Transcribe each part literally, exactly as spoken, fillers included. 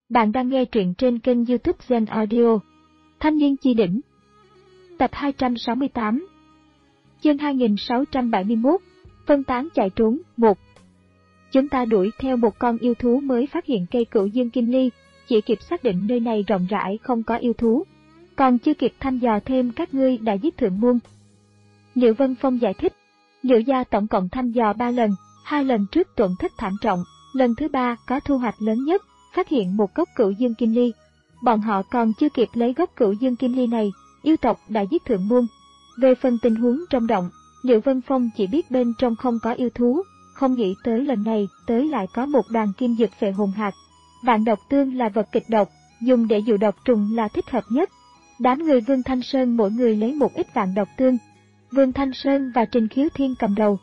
Bạn đang nghe truyện trên kênh YouTube Zen Audio. Thanh niên chi đỉnh. Tập hai trăm sáu mươi tám. Chương hai nghìn sáu trăm bảy mươi mốt. Phân tán chạy trốn. một. Chúng ta đuổi theo một con yêu thú mới phát hiện cây cửu dương kim ly, chỉ kịp xác định nơi này rộng rãi không có yêu thú. Còn chưa kịp thăm dò thêm các ngươi đã giết thượng muôn. Liễu Vân Phong giải thích. Liễu gia tổng cộng thăm dò ba lần, hai lần trước tổn thất thảm trọng, lần thứ ba có thu hoạch lớn nhất, phát hiện một gốc cửu dương kim ly. Bọn họ còn chưa kịp lấy gốc cửu dương kim ly này, yêu tộc đã giết thượng muôn. Về phần tình huống trong động, Liễu Vân Phong chỉ biết bên trong không có yêu thú, không nghĩ tới lần này tới lại có một đoàn kim dược phệ hồn hạt. Vạn độc tương là vật kịch độc, dùng để dụ độc trùng là thích hợp nhất. Đám người Vương Thanh Sơn mỗi người lấy một ít vạn độc tương. Vương Thanh Sơn và Trình Khiếu Thiên cầm đầu.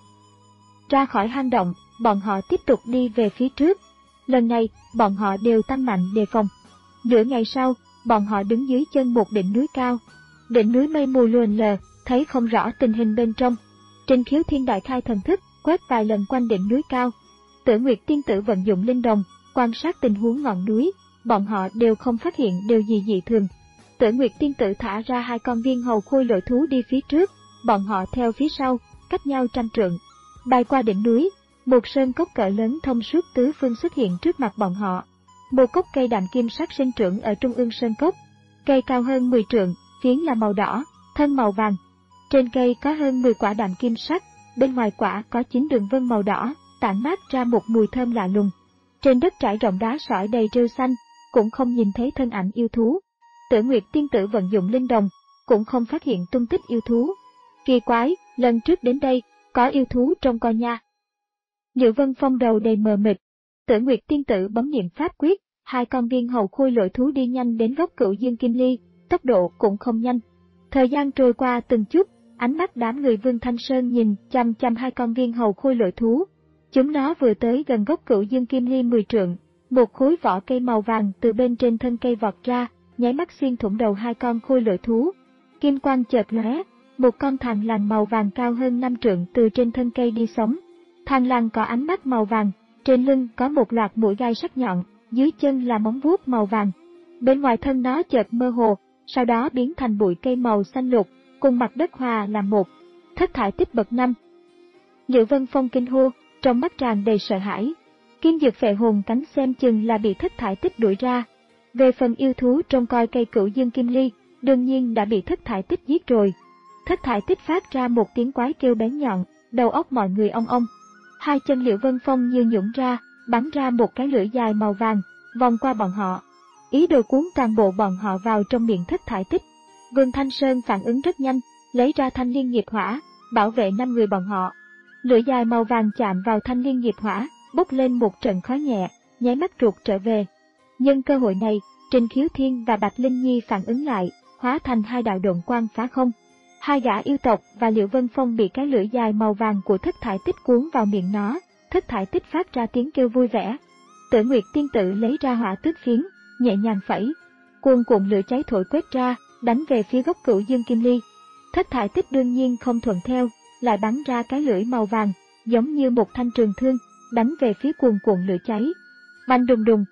Ra khỏi hang động, bọn họ tiếp tục đi về phía trước. Lần này, bọn họ đều tăng mạnh đề phòng. Nửa ngày sau, bọn họ đứng dưới chân một đỉnh núi cao. Đỉnh núi mây mù lượn lờ, thấy không rõ tình hình bên trong. Trình Khiếu Thiên đại khai thần thức, quét vài lần quanh đỉnh núi cao. Tử Nguyệt tiên tử vận dụng linh đồng, quan sát tình huống ngọn núi, bọn họ đều không phát hiện điều gì dị thường. Tử Nguyệt tiên tử thả ra hai con viên hầu khôi lội thú đi phía trước, bọn họ theo phía sau, cách nhau trăm trượng. Bay qua đỉnh núi, một sơn cốc cỡ lớn thông suốt tứ phương xuất hiện trước mặt bọn họ. Một gốc cây đạm kim sắc sinh trưởng ở trung ương sơn cốc. Cây cao hơn mười trượng, phiến là màu đỏ, thân màu vàng. Trên cây có hơn mười quả đạm kim sắc, bên ngoài quả có chín đường vân màu đỏ, tản mát ra một mùi thơm lạ lùng. Trên đất trải rộng đá sỏi đầy rêu xanh, cũng không nhìn thấy thân ảnh yêu thú. Tử Nguyệt tiên tử vận dụng linh đồng, cũng không phát hiện tung tích yêu thú. Kỳ quái, lần trước đến đây, có yêu thú trong con nha. Liễu Vân Phong đầu đầy mờ mịt. Tử Nguyệt tiên tử bấm niệm pháp quyết, hai con viên hầu khôi lội thú đi nhanh đến gốc cửu dương kim ly, tốc độ cũng không nhanh. Thời gian trôi qua từng chút, ánh mắt đám người Vương Thanh Sơn nhìn chăm chăm hai con viên hầu khôi lội thú. Chúng nó vừa tới gần gốc cửu dương kim ly mười trượng, một khối vỏ cây màu vàng từ bên trên thân cây vọt ra, nháy mắt xuyên thủng đầu hai con khôi lội thú. Kim quang chợt lóe, một con thằn lằn màu vàng cao hơn năm trượng từ trên thân cây đi sống. Thằn lằn có ánh mắt màu vàng, trên lưng có một loạt mũi gai sắc nhọn, dưới chân là móng vuốt màu vàng. Bên ngoài thân nó chợt mơ hồ, sau đó biến thành bụi cây màu xanh lục, cùng mặt đất hòa làm một. Thất thải tích bậc năm. Liễu Vân Phong kinh hô, trong mắt tràn đầy sợ hãi. Kim dược phệ hồn cánh xem chừng là bị thất thải tích đuổi ra. Về phần yêu thú trông coi cây cửu dương kim ly, đương nhiên đã bị thất thải tích giết rồi. Thất thải tích phát ra một tiếng quái kêu bén nhọn, đầu óc mọi người ong ong. Hai chân Liễu Vân Phong như nhũng ra, bắn ra một cái lưỡi dài màu vàng, vòng qua bọn họ. Ý đồ cuốn toàn bộ bọn họ vào trong miệng thất thải tích. Vương Thanh Sơn phản ứng rất nhanh, lấy ra thanh liên nghiệp hỏa, bảo vệ năm người bọn họ. Lưỡi dài màu vàng chạm vào thanh liên nghiệp hỏa, bốc lên một trận khói nhẹ, nháy mắt ruột trở về. Nhân cơ hội này, Trình Khiếu Thiên và Bạch Linh Nhi phản ứng lại, hóa thành hai đạo độn quang phá không. Hai gã yêu tộc và Liễu Vân Phong bị cái lưỡi dài màu vàng của thất thải tích cuốn vào miệng nó, thất thải tích phát ra tiếng kêu vui vẻ. Tử Nguyệt tiên tử lấy ra hỏa tước phiến, nhẹ nhàng phẩy, cuồn cuộn lửa cháy thổi quét ra, đánh về phía gốc cửu dương kim ly. Thất thải tích đương nhiên không thuận theo, lại bắn ra cái lưỡi màu vàng, giống như một thanh trường thương, đánh về phía cuồn cuộn lửa cháy. Bành đùng đùng.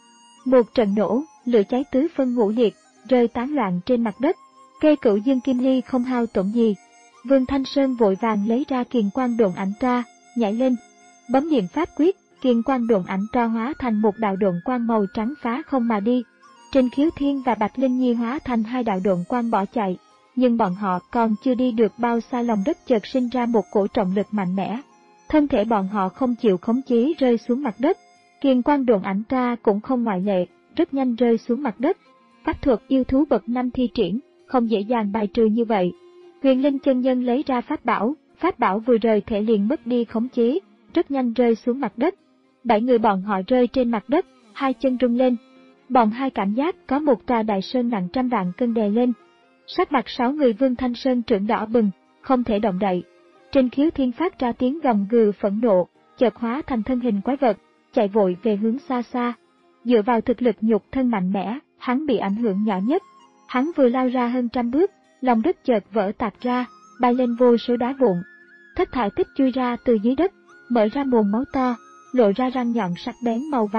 Một trận nổ, lửa cháy tứ phân ngũ liệt, rơi tán loạn trên mặt đất. Cây cửu dương kim ly không hao tổn gì. Vương Thanh Sơn vội vàng lấy ra kiền quang độn ảnh toa, nhảy lên, bấm niệm pháp quyết, kiền quang độn ảnh toa hóa thành một đạo độn quang màu trắng phá không mà đi. Trình Khiếu Thiên và Bạch Linh Nhi hóa thành hai đạo độn quang bỏ chạy, nhưng bọn họ còn chưa đi được bao xa lòng đất chợt sinh ra một cổ trọng lực mạnh mẽ. Thân thể bọn họ không chịu khống chế rơi xuống mặt đất. Kiền quang độn ảnh toa cũng không ngoại lệ, rất nhanh rơi xuống mặt đất. Pháp thuật yêu thú bậc năm thi triển, không dễ dàng bài trừ như vậy. Huyền Linh chân nhân lấy ra pháp bảo, pháp bảo vừa rời thể liền mất đi khống chế, rất nhanh rơi xuống mặt đất. Bảy người bọn họ rơi trên mặt đất, hai chân rung lên. Bọn hai cảm giác có một tòa đại sơn nặng trăm vạn cân đè lên. Sắc mặt sáu người Vương Thanh Sơn trợn đỏ bừng, không thể động đậy. Trình Khiếu Thiên phát ra tiếng gầm gừ phẫn nộ, chợt hóa thành thân hình quái vật, chạy vội về hướng xa xa. Dựa vào thực lực nhục thân mạnh mẽ, hắn bị ảnh hưởng nhỏ nhất. Hắn vừa lao ra hơn trăm bước, lòng đất chợt vỡ tạc ra, bay lên vô số đá vụn. Thất thải tích chui ra từ dưới đất, mở ra mồm máu to, lộ ra răng nhọn sắc bén màu vàng,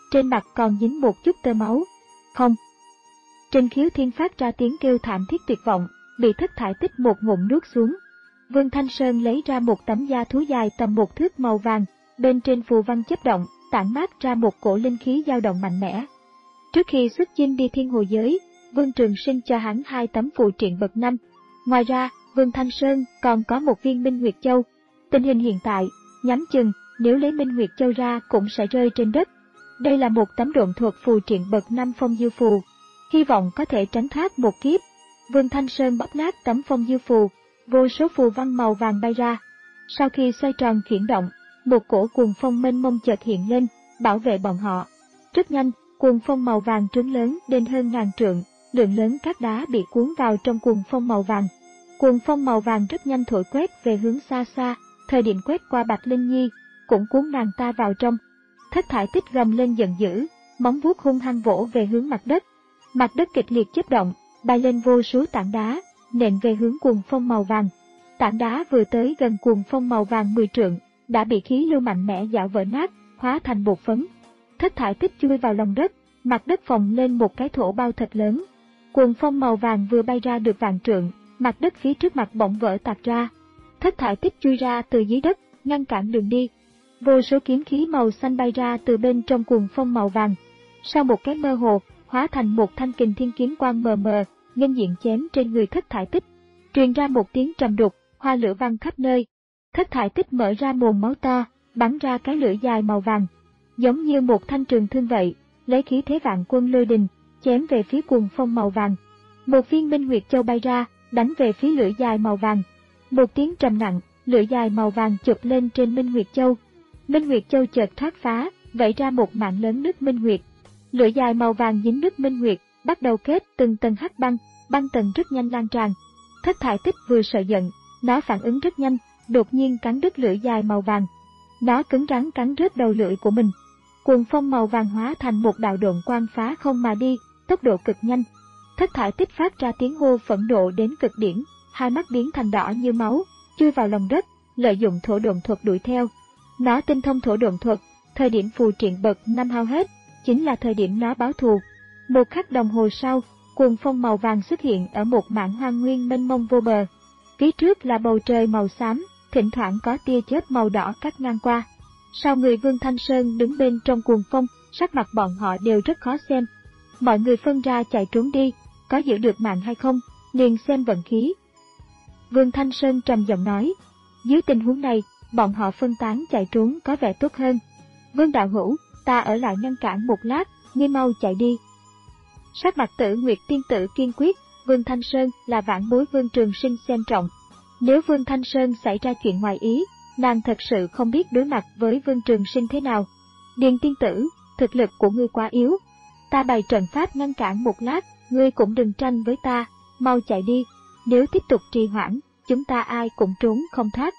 trên mặt còn dính một chút tơ máu. Không. Trình Khiếu Thiên phát ra tiếng kêu thảm thiết tuyệt vọng, bị Thất Thải Tích một ngụm nuốt xuống. Vương Thanh Sơn lấy ra một tấm da thú dài tầm một thước màu vàng, bên trên phù văn chớp động, tản mát ra một cổ linh khí dao động mạnh mẽ. Trước khi xuất chinh đi thiên hồ giới, Vương Trường Sinh cho hắn hai tấm phù triện bậc năm. Ngoài ra, Vương Thanh Sơn còn có một viên Minh Nguyệt Châu. Tình hình hiện tại, nhắm chừng, nếu lấy Minh Nguyệt Châu ra cũng sẽ rơi trên đất. Đây là một tấm độn thuật phù triện bậc năm phong dư phù. Hy vọng có thể tránh thoát một kiếp. Vương Thanh Sơn bóp nát tấm phong dư phù, vô số phù văn màu vàng bay ra. Sau khi xoay tròn chuyển động, một cổ cuồng phong mênh mông chợt hiện lên, bảo vệ bọn họ. Rất nhanh, cuồng phong màu vàng trướng lớn đến hơn ngàn trượng, lượng lớn cát đá bị cuốn vào trong cuồng phong màu vàng. Cuồng phong màu vàng rất nhanh thổi quét về hướng xa xa, thời điểm quét qua Bạch Linh Nhi, cũng cuốn nàng ta vào trong. Thất Thải Tích gầm lên giận dữ, móng vuốt hung hăng vỗ về hướng mặt đất. Mặt đất kịch liệt chớp động, bay lên vô số tảng đá, nện về hướng cuồng phong màu vàng. Tảng đá vừa tới gần cuồng phong màu vàng mười trượng, đã bị khí lưu mạnh mẽ giã vỡ nát, hóa thành bột phấn. Thất Thải Tích chui vào lòng đất, mặt đất phồng lên một cái thổ bao thật lớn. Cuồng phong màu vàng vừa bay ra được vạn trượng, mặt đất phía trước mặt bỗng vỡ tạc ra. Thất Thải Tích chui ra từ dưới đất, ngăn cản đường đi. Vô số kiếm khí màu xanh bay ra từ bên trong cuồng phong màu vàng. Sau một cái mơ hồ, hóa thành một thanh kình thiên kiếm quang mờ mờ, nghênh diện chém trên người Thất Thải Tích. Truyền ra một tiếng trầm đục, hoa lửa văng khắp nơi. Thất Thải Tích mở ra mồm máu to, bắn ra cái lưỡi dài màu vàng, giống như một thanh trường thương vậy, lấy khí thế vạn quân lôi đình, chém về phía cuồng phong màu vàng. Một viên Minh Nguyệt Châu bay ra, đánh về phía lưỡi dài màu vàng. Một tiếng trầm nặng, lưỡi dài màu vàng chụp lên trên Minh Nguyệt Châu. Minh Nguyệt Châu chợt thoát phá, vẩy ra một mảng lớn nước Minh Nguyệt. Lưỡi dài màu vàng dính nước Minh Nguyệt, bắt đầu kết từng tầng hắc băng, băng tầng rất nhanh lan tràn. Thất Thải Tích vừa sợ giận, nó phản ứng rất nhanh, đột nhiên cắn đứt lưỡi dài màu vàng. Nó cứng rắn cắn rớt đầu lưỡi của mình. Cuồng phong màu vàng hóa thành một đạo độn quang phá không mà đi, tốc độ cực nhanh. Thất Thải Tích phát ra tiếng hô phẫn nộ đến cực điểm, hai mắt biến thành đỏ như máu, chui vào lòng đất, lợi dụng thổ độn thuật đuổi theo. Nó tinh thông thổ độn thuật, thời điểm phù triện bậc năm hao hết, chính là thời điểm nó báo thù. Một khắc đồng hồ sau, cuồng phong màu vàng xuất hiện ở một mảng hoang nguyên mênh mông vô bờ. Phía trước là bầu trời màu xám, thỉnh thoảng có tia chớp màu đỏ cắt ngang qua. Sau người Vương Thanh Sơn đứng bên trong cuồng phong, sắc mặt bọn họ đều rất khó xem. Mọi người phân ra chạy trốn đi, có giữ được mạng hay không, liền xem vận khí. Vương Thanh Sơn trầm giọng nói, dưới tình huống này, bọn họ phân tán chạy trốn có vẻ tốt hơn. Vương đạo hữu, ta ở lại ngăn cản một lát, ngươi mau chạy đi. Sắc mặt Tử Nguyệt tiên tử kiên quyết, Vương Thanh Sơn là vãn bối Vương Trường Sinh xem trọng. Nếu Vương Thanh Sơn xảy ra chuyện ngoài ý, nàng thật sự không biết đối mặt với Vương Trường Sinh thế nào. Điền tiên tử, thực lực của ngươi quá yếu. Ta bày trận pháp ngăn cản một lát, ngươi cũng đừng tranh với ta, mau chạy đi. Nếu tiếp tục trì hoãn, chúng ta ai cũng trốn không thoát.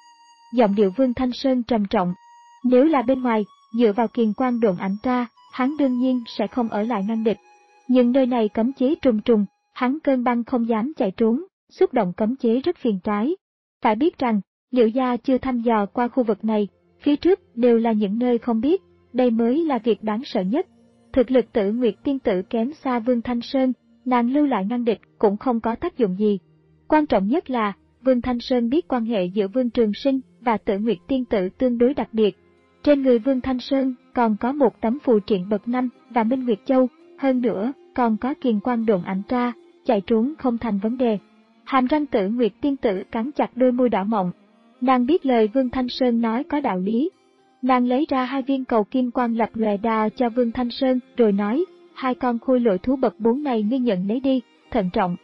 Giọng điệu Vương Thanh Sơn trầm trọng. Nếu là bên ngoài, dựa vào kiền quang độn ảnh ra, hắn đương nhiên sẽ không ở lại ngăn địch. Nhưng nơi này cấm chế trùng trùng, hắn cơn băng không dám chạy trốn, xúc động cấm chế rất phiền toái. Phải biết rằng, Liễu gia chưa thăm dò qua khu vực này, phía trước đều là những nơi không biết, đây mới là việc đáng sợ nhất. Thực lực Tử Nguyệt tiên tử kém xa Vương Thanh Sơn, nàng lưu lại ngăn địch cũng không có tác dụng gì. Quan trọng nhất là, Vương Thanh Sơn biết quan hệ giữa Vương Trường Sinh và Tử Nguyệt tiên tử tương đối đặc biệt. Trên người Vương Thanh Sơn còn có một tấm phù triện bậc năm và Minh Nguyệt Châu, hơn nữa còn có kiền quang độn ảnh ra, chạy trốn không thành vấn đề. Hàm răng Tử Nguyệt tiên tử cắn chặt đôi môi đỏ mọng. Nàng biết lời Vương Thanh Sơn nói có đạo lý. Nàng lấy ra hai viên cầu kim quang lập lòe đà cho Vương Thanh Sơn rồi nói, hai con khôi lỗi thú bậc bốn này ngươi nhận lấy đi, thận trọng.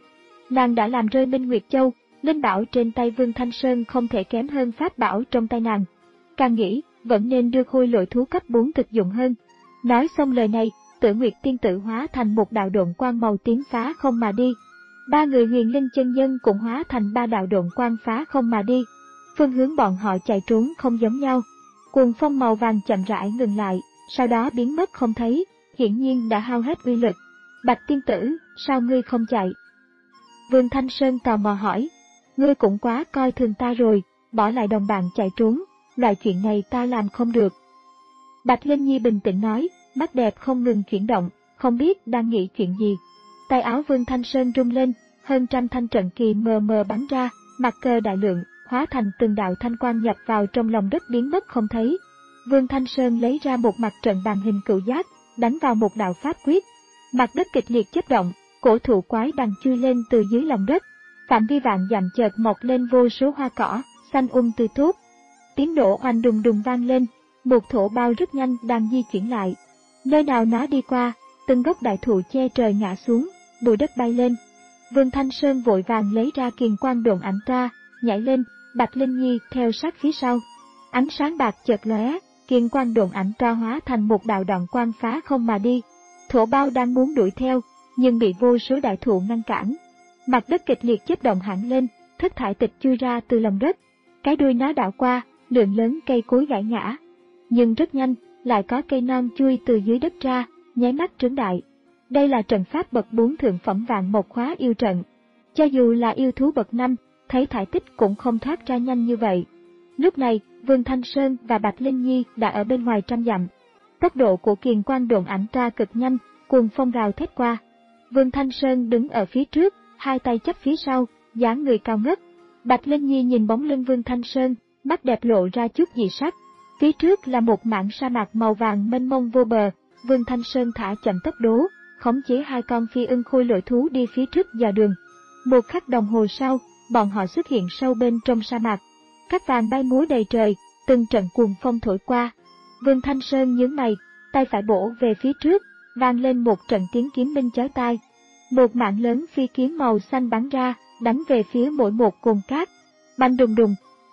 Nàng đã làm rơi Minh Nguyệt Châu, linh bảo trên tay Vương Thanh Sơn không thể kém hơn pháp bảo trong tay nàng. Càng nghĩ, vẫn nên đưa khôi lỗi thú cấp bốn thực dụng hơn. Nói xong lời này, Tử Nguyệt tiên tử hóa thành một đạo độn quang màu tím phá không mà đi. Ba người huyền linh chân nhân cũng hóa thành ba đạo độn quang phá không mà đi. Phương hướng bọn họ chạy trốn không giống nhau. Cuồng phong màu vàng chậm rãi ngừng lại, sau đó biến mất không thấy, hiển nhiên đã hao hết uy lực. Bạch tiên tử, sao ngươi không chạy? Vương Thanh Sơn tò mò hỏi, ngươi cũng quá coi thường ta rồi, bỏ lại đồng bạn chạy trốn, loại chuyện này ta làm không được. Bạch Linh Nhi bình tĩnh nói, mắt đẹp không ngừng chuyển động, không biết đang nghĩ chuyện gì. Tay áo Vương Thanh Sơn rung lên, hơn trăm thanh trận kỳ mờ mờ bắn ra, mặt cờ đại lượng, hóa thành từng đạo thanh quang nhập vào trong lòng đất biến mất không thấy. Vương Thanh Sơn lấy ra một mặt trận bàn hình cựu giác, đánh vào một đạo pháp quyết. Mặt đất kịch liệt chớp động, cổ thụ quái đằng chui lên từ dưới lòng đất. Phạm vi vạn dặm chợt mọc lên vô số hoa cỏ, xanh um tươi tốt. Tiếng nổ oanh đùng đùng vang lên, một thổ bao rất nhanh đang di chuyển lại. Nơi nào nó đi qua, từng gốc đại thụ che trời ngã xuống, bụi đất bay lên. Vương Thanh Sơn vội vàng lấy ra kiền quang độn ảnh ra, nhảy lên, Bạch Linh Nhi theo sát phía sau. Ánh sáng bạc chợt lóe, kiền quang độn ảnh ra hóa thành một đạo đoạn quang phá không mà đi. Thổ bao đang muốn đuổi theo, nhưng bị vô số đại thụ ngăn cản. Mặt đất kịch liệt chớp động hẳn lên, thất thải tịch chui ra từ lòng đất. Cái đuôi nó đảo qua, lượng lớn cây cối gãy ngã. Nhưng rất nhanh, lại có cây non chui từ dưới đất ra, nháy mắt trướng đại. Đây là trận pháp bậc bốn thượng phẩm vạn mộc khóa yêu trận. Cho dù là yêu thú bậc năm, thấy thải tích cũng không thoát ra nhanh như vậy. Lúc này, Vương Thanh Sơn và Bạch Linh Nhi đã ở bên ngoài trăm dặm. Tốc độ của kiền quang độn ảnh ra cực nhanh, cuồng phong gào thét qua. Vương Thanh Sơn đứng ở phía trước, hai tay chắp phía sau, dáng người cao ngất. Bạch Linh Nhi nhìn bóng lưng Vương Thanh Sơn, mắt đẹp lộ ra chút dị sắc. Phía trước là một mảng sa mạc màu vàng mênh mông vô bờ. Vương Thanh Sơn thả chậm tốc độ, khống chế hai con phi ưng khôi lội thú đi phía trước dò đường. Một khắc đồng hồ sau, bọn họ xuất hiện sâu bên trong sa mạc. Cát vàng bay múa đầy trời, từng trận cuồng phong thổi qua. Vương Thanh Sơn nhướng mày, tay phải bổ về phía trước, vang lên một trận tiếng kiếm minh chói tai. Một mảng lớn phi kiếm màu xanh bắn ra, đánh về phía mỗi một cồn cát. Bành đùng đùng.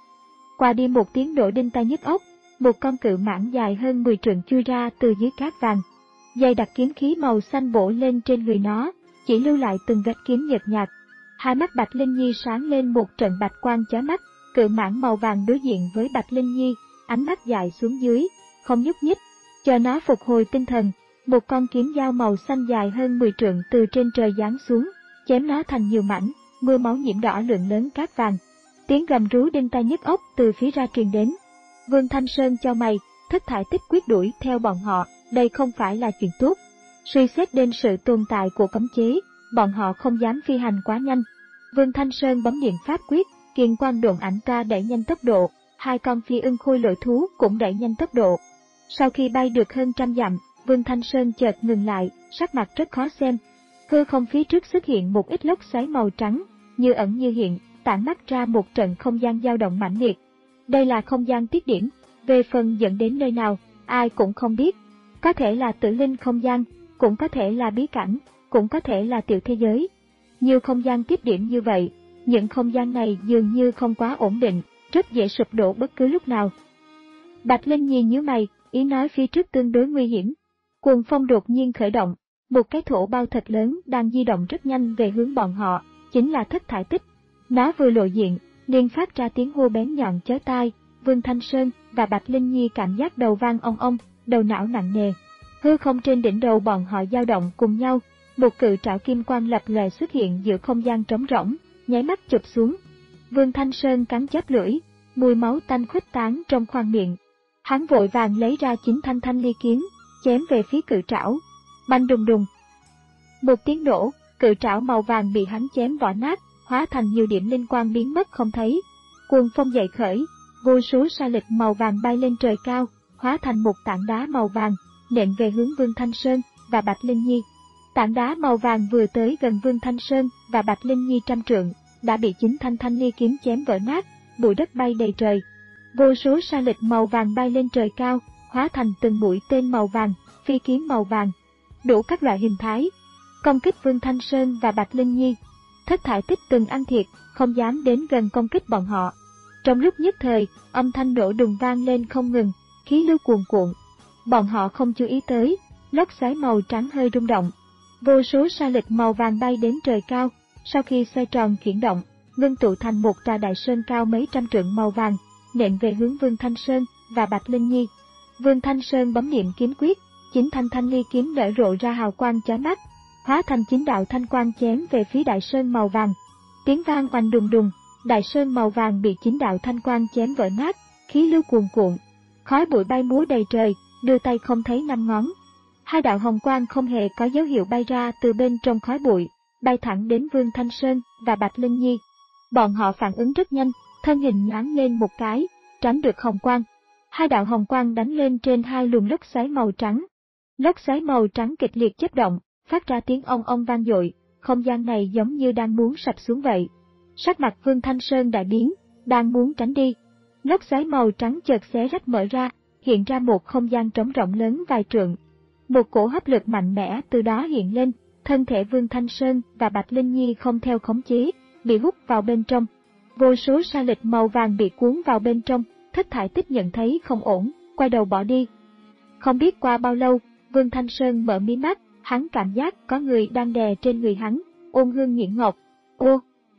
Qua đi một tiếng nổ đinh tai nhức óc, một con cự mãng dài hơn mười trượng chui ra từ dưới cát vàng. Dày đặc kiếm khí màu xanh bổ lên trên người nó, chỉ lưu lại từng vết kiếm nhợt nhạt. Hai mắt Bạch Linh Nhi sáng lên một trận bạch quang chói mắt, cự mãng màu vàng đối diện với Bạch Linh Nhi, ánh mắt dài xuống dưới, không nhúc nhích, chờ nó phục hồi tinh thần. Một con kiếm dao màu xanh dài hơn mười trượng từ trên trời giáng xuống, chém nó thành nhiều mảnh, mưa máu nhiễm đỏ lượng lớn cát vàng. Tiếng gầm rú đinh tai nhức óc từ phía ra truyền đến. Vương Thanh Sơn chau mày, thất thải tích quyết đuổi theo bọn họ, đây không phải là chuyện tốt. Suy xét đến sự tồn tại của cấm chế, bọn họ không dám phi hành quá nhanh. Vương Thanh Sơn bấm niệm pháp quyết, kiền quang độn ảnh ra đẩy nhanh tốc độ, hai con phi ưng khôi lội thú cũng đẩy nhanh tốc độ. Sau khi bay được hơn trăm dặm, Vương Thanh Sơn chợt ngừng lại, sắc mặt rất khó xem. Hư không phía trước xuất hiện một ít lốc xoáy màu trắng, như ẩn như hiện, tản mắt ra một trận không gian dao động mãnh liệt. Đây là không gian tiết điểm, về phần dẫn đến nơi nào, ai cũng không biết. Có thể là tử linh không gian, cũng có thể là bí cảnh, cũng có thể là tiểu thế giới. Nhiều không gian tiếp điểm như vậy, những không gian này dường như không quá ổn định, rất dễ sụp đổ bất cứ lúc nào. Bạch Linh Nhi nhíu mày, ý nói phía trước tương đối nguy hiểm. Cuồng phong đột nhiên khởi động, một cái thổ bao thật lớn đang di động rất nhanh về hướng bọn họ, chính là thất thải tích. Nó vừa lộ diện, liền phát ra tiếng hô bén nhọn chói tai. Vương Thanh Sơn và Bạch Linh Nhi cảm giác đầu vang ong ong, đầu não nặng nề. Hư không trên đỉnh đầu bọn họ dao động cùng nhau, một cự trảo kim quang lập lòe xuất hiện giữa không gian trống rỗng, nháy mắt chụp xuống. Vương Thanh Sơn cắn chóp lưỡi, mùi máu tanh khuếch tán trong khoang miệng. Hắn vội vàng lấy ra chính thanh thanh ly kiếm, chém về phía cự trảo. Bành đùng đùng. Một tiếng nổ, cự trảo màu vàng bị hắn chém vỡ nát, hóa thành nhiều điểm linh quang biến mất không thấy. Cuồng phong dậy khởi, vô số sa lịch màu vàng bay lên trời cao, hóa thành một tảng đá màu vàng, nện về hướng Vương Thanh Sơn và Bạch Linh Nhi. Tảng đá màu vàng vừa tới gần Vương Thanh Sơn và Bạch Linh Nhi trăm trượng, đã bị chính thanh thanh ly kiếm chém vỡ nát, bụi đất bay đầy trời. Vô số sa lịch màu vàng bay lên trời cao, hóa thành từng mũi tên màu vàng, phi kiếm màu vàng, đủ các loại hình thái, công kích Vương Thanh Sơn và Bạch Linh Nhi. Thất thải tích từng ăn thiệt, không dám đến gần công kích bọn họ. Trong lúc nhất thời, âm thanh nổ đùng vang lên không ngừng, khí lưu cuồn cuộn. Bọn họ không chú ý tới, lốc xoáy màu trắng hơi rung động. Vô số sa lịch màu vàng bay đến trời cao, sau khi xoay tròn chuyển động, ngưng tụ thành một tòa đại sơn cao mấy trăm trượng màu vàng, nện về hướng Vương Thanh Sơn và Bạch Linh Nhi. Vương Thanh Sơn bấm niệm kiếm quyết, chính thanh thanh ly kiếm nở rộ ra hào quang chói mắt, hóa thành chín đạo thanh quang chém về phía đại sơn màu vàng. Tiếng vang oanh đùng đùng, đại sơn màu vàng bị chín đạo thanh quang chém vỡ nát, khí lưu cuồn cuộn, khói bụi bay múa đầy trời, đưa tay không thấy năm ngón. Hai đạo hồng quang không hề có dấu hiệu bay ra từ bên trong khói bụi, bay thẳng đến Vương Thanh Sơn và Bạch Linh Nhi. Bọn họ phản ứng rất nhanh, thân hình nhoáng lên một cái, tránh được hồng quang. Hai đạo hồng quang đánh lên trên hai luồng lốc xoáy màu trắng. Lốc xoáy màu trắng kịch liệt chớp động, phát ra tiếng ong ong vang dội, không gian này giống như đang muốn sập xuống vậy. Sắc mặt Vương Thanh Sơn đại biến, đang muốn tránh đi. Lốc xoáy màu trắng chợt xé rách mở ra, hiện ra một không gian trống rộng lớn vài trượng. Một cổ hấp lực mạnh mẽ từ đó hiện lên, thân thể Vương Thanh Sơn và Bạch Linh Nhi không theo khống chế, bị hút vào bên trong. Vô số sa lịch màu vàng bị cuốn vào bên trong, Thất Thải Tích nhận thấy không ổn, quay đầu bỏ đi. Không biết qua bao lâu, Vương Thanh Sơn mở mí mắt, hắn cảm giác có người đang đè trên người hắn, ôn hương nghiện ngọc. Ô!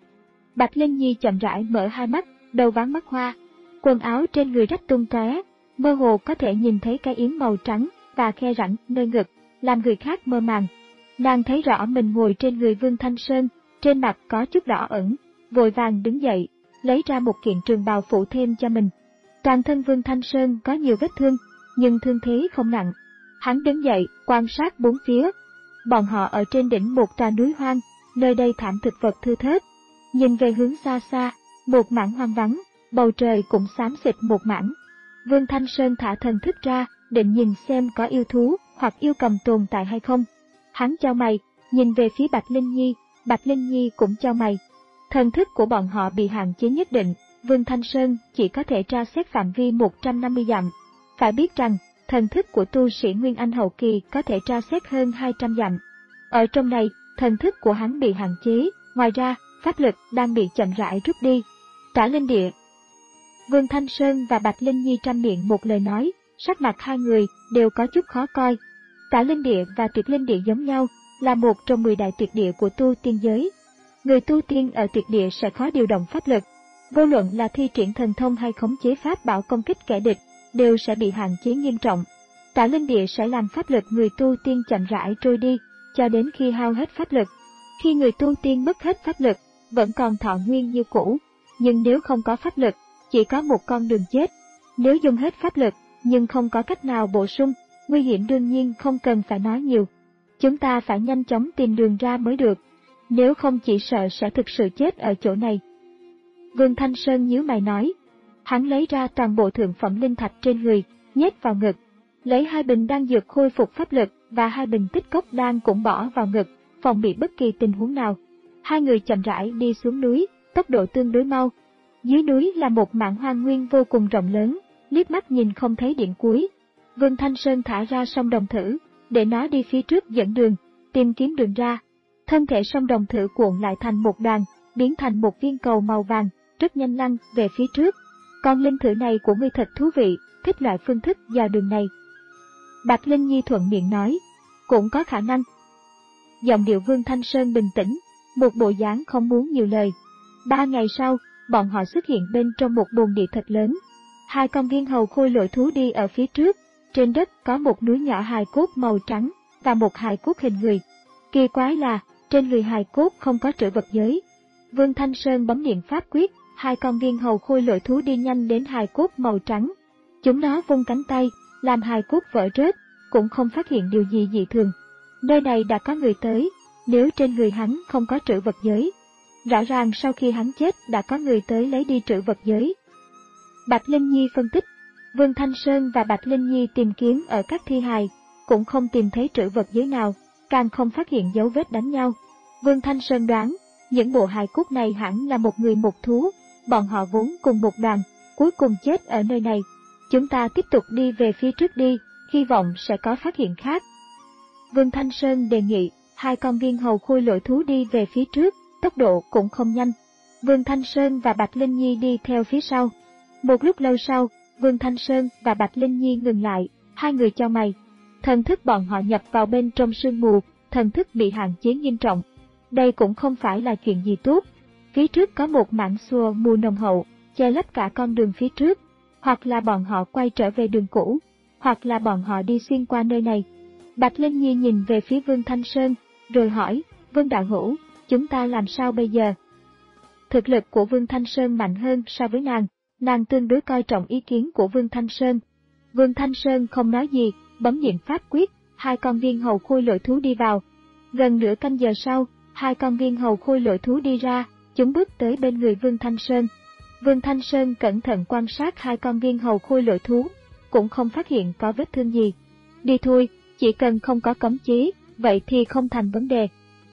Bạch Linh Nhi chậm rãi mở hai mắt, đầu váng mắt hoa, quần áo trên người rách tung tóe, mơ hồ có thể nhìn thấy cái yếm màu trắng và khe rãnh nơi ngực, làm người khác mơ màng. Nàng thấy rõ mình ngồi trên người Vương Thanh Sơn, trên mặt có chút đỏ ửng, vội vàng đứng dậy, lấy ra một kiện trường bào phủ thêm cho mình. Toàn thân Vương Thanh Sơn có nhiều vết thương, nhưng thương thế không nặng. Hắn đứng dậy, quan sát bốn phía. Bọn họ ở trên đỉnh một tòa núi hoang, nơi đây thảm thực vật thưa thớt. Nhìn về hướng xa xa, một mảng hoang vắng, bầu trời cũng xám xịt một mảng. Vương Thanh Sơn thả thần thức ra, định nhìn xem có yêu thú hoặc yêu cầm tồn tại hay không. Hắn chau mày, nhìn về phía Bạch Linh Nhi, Bạch Linh Nhi cũng chau mày. Thần thức của bọn họ bị hạn chế nhất định, Vương Thanh Sơn chỉ có thể tra xét phạm vi một trăm năm mươi dặm. Phải biết rằng, thần thức của tu sĩ Nguyên Anh hậu kỳ có thể tra xét hơn hai trăm dặm. Ở trong này, thần thức của hắn bị hạn chế, ngoài ra, pháp lực đang bị chậm rãi rút đi. Trả lên địa. Vương Thanh Sơn và Bạch Linh Nhi trăm miệng một lời nói, sắc mặt hai người đều có chút khó coi. Tả linh địa và tuyệt linh địa giống nhau, là một trong mười đại tuyệt địa của tu tiên giới. Người tu tiên ở tuyệt địa sẽ khó điều động pháp lực. Vô luận là thi triển thần thông hay khống chế pháp bảo công kích kẻ địch, đều sẽ bị hạn chế nghiêm trọng. Tả linh địa sẽ làm pháp lực người tu tiên chậm rãi trôi đi, cho đến khi hao hết pháp lực. Khi người tu tiên mất hết pháp lực, vẫn còn thọ nguyên như cũ, nhưng nếu không có pháp lực, chỉ có một con đường chết. Nếu dùng hết pháp lực, nhưng không có cách nào bổ sung, nguy hiểm đương nhiên không cần phải nói nhiều. Chúng ta phải nhanh chóng tìm đường ra mới được, nếu không chỉ sợ sẽ thực sự chết ở chỗ này. Vương Thanh Sơn nhíu mày nói. Hắn lấy ra toàn bộ thượng phẩm linh thạch trên người, nhét vào ngực, lấy hai bình đan dược khôi phục pháp lực và hai bình tích cốc đan cũng bỏ vào ngực, phòng bị bất kỳ tình huống nào. Hai người chậm rãi đi xuống núi, tốc độ tương đối mau. Dưới núi là một mảng hoang nguyên vô cùng rộng lớn, liếc mắt nhìn không thấy điểm cuối. Vương Thanh Sơn thả ra sông đồng thử, để nó đi phía trước dẫn đường, tìm kiếm đường ra. Thân thể sông đồng thử cuộn lại thành một đoàn, biến thành một viên cầu màu vàng, rất nhanh lăn về phía trước. Con linh thử này của ngươi thật thú vị, thích loại phương thức dò đường này. Bạch Linh Nhi thuận miệng nói, cũng có khả năng. Giọng điệu Vương Thanh Sơn bình tĩnh, một bộ dáng không muốn nhiều lời. Ba ngày sau, bọn họ xuất hiện bên trong một bồn địa thật lớn. Hai con viên hầu khôi lội thú đi ở phía trước, trên đất có một núi nhỏ hài cốt màu trắng và một hài cốt hình người. Kỳ quái là, trên người hài cốt không có trữ vật giới. Vương Thanh Sơn bấm niệm pháp quyết, hai con viên hầu khôi lội thú đi nhanh đến hài cốt màu trắng. Chúng nó vung cánh tay, làm hài cốt vỡ rớt, cũng không phát hiện điều gì dị thường. Nơi này đã có người tới, nếu trên người hắn không có trữ vật giới. Rõ ràng sau khi hắn chết đã có người tới lấy đi trữ vật giới. Bạch Linh Nhi phân tích, Vương Thanh Sơn và Bạch Linh Nhi tìm kiếm ở các thi hài, cũng không tìm thấy trữ vật giới nào, càng không phát hiện dấu vết đánh nhau. Vương Thanh Sơn đoán, những bộ hài cốt này hẳn là một người một thú, bọn họ vốn cùng một đoàn, cuối cùng chết ở nơi này. Chúng ta tiếp tục đi về phía trước đi, hy vọng sẽ có phát hiện khác. Vương Thanh Sơn đề nghị, hai con viên hầu khôi lội thú đi về phía trước, tốc độ cũng không nhanh. Vương Thanh Sơn và Bạch Linh Nhi đi theo phía sau. Một lúc lâu sau, Vương Thanh Sơn và Bạch Linh Nhi ngừng lại, hai người chau mày. Thần thức bọn họ nhập vào bên trong sương mù, thần thức bị hạn chế nghiêm trọng. Đây cũng không phải là chuyện gì tốt. Phía trước có một mảng xua mù nồng hậu, che lấp cả con đường phía trước. Hoặc là bọn họ quay trở về đường cũ, hoặc là bọn họ đi xuyên qua nơi này. Bạch Linh Nhi nhìn về phía Vương Thanh Sơn, rồi hỏi, Vương Đạo Hữu, chúng ta làm sao bây giờ? Thực lực của Vương Thanh Sơn mạnh hơn so với nàng, nàng tương đối coi trọng ý kiến của Vương Thanh Sơn. Vương Thanh Sơn không nói gì, bấm niệm pháp quyết, hai con viên hầu khôi lội thú đi vào. Gần nửa canh giờ sau, hai con viên hầu khôi lội thú đi ra, chúng bước tới bên người Vương Thanh Sơn. Vương Thanh Sơn cẩn thận quan sát hai con viên hầu khôi lội thú, cũng không phát hiện có vết thương gì. Đi thôi, chỉ cần không có cấm chế, vậy thì không thành vấn đề.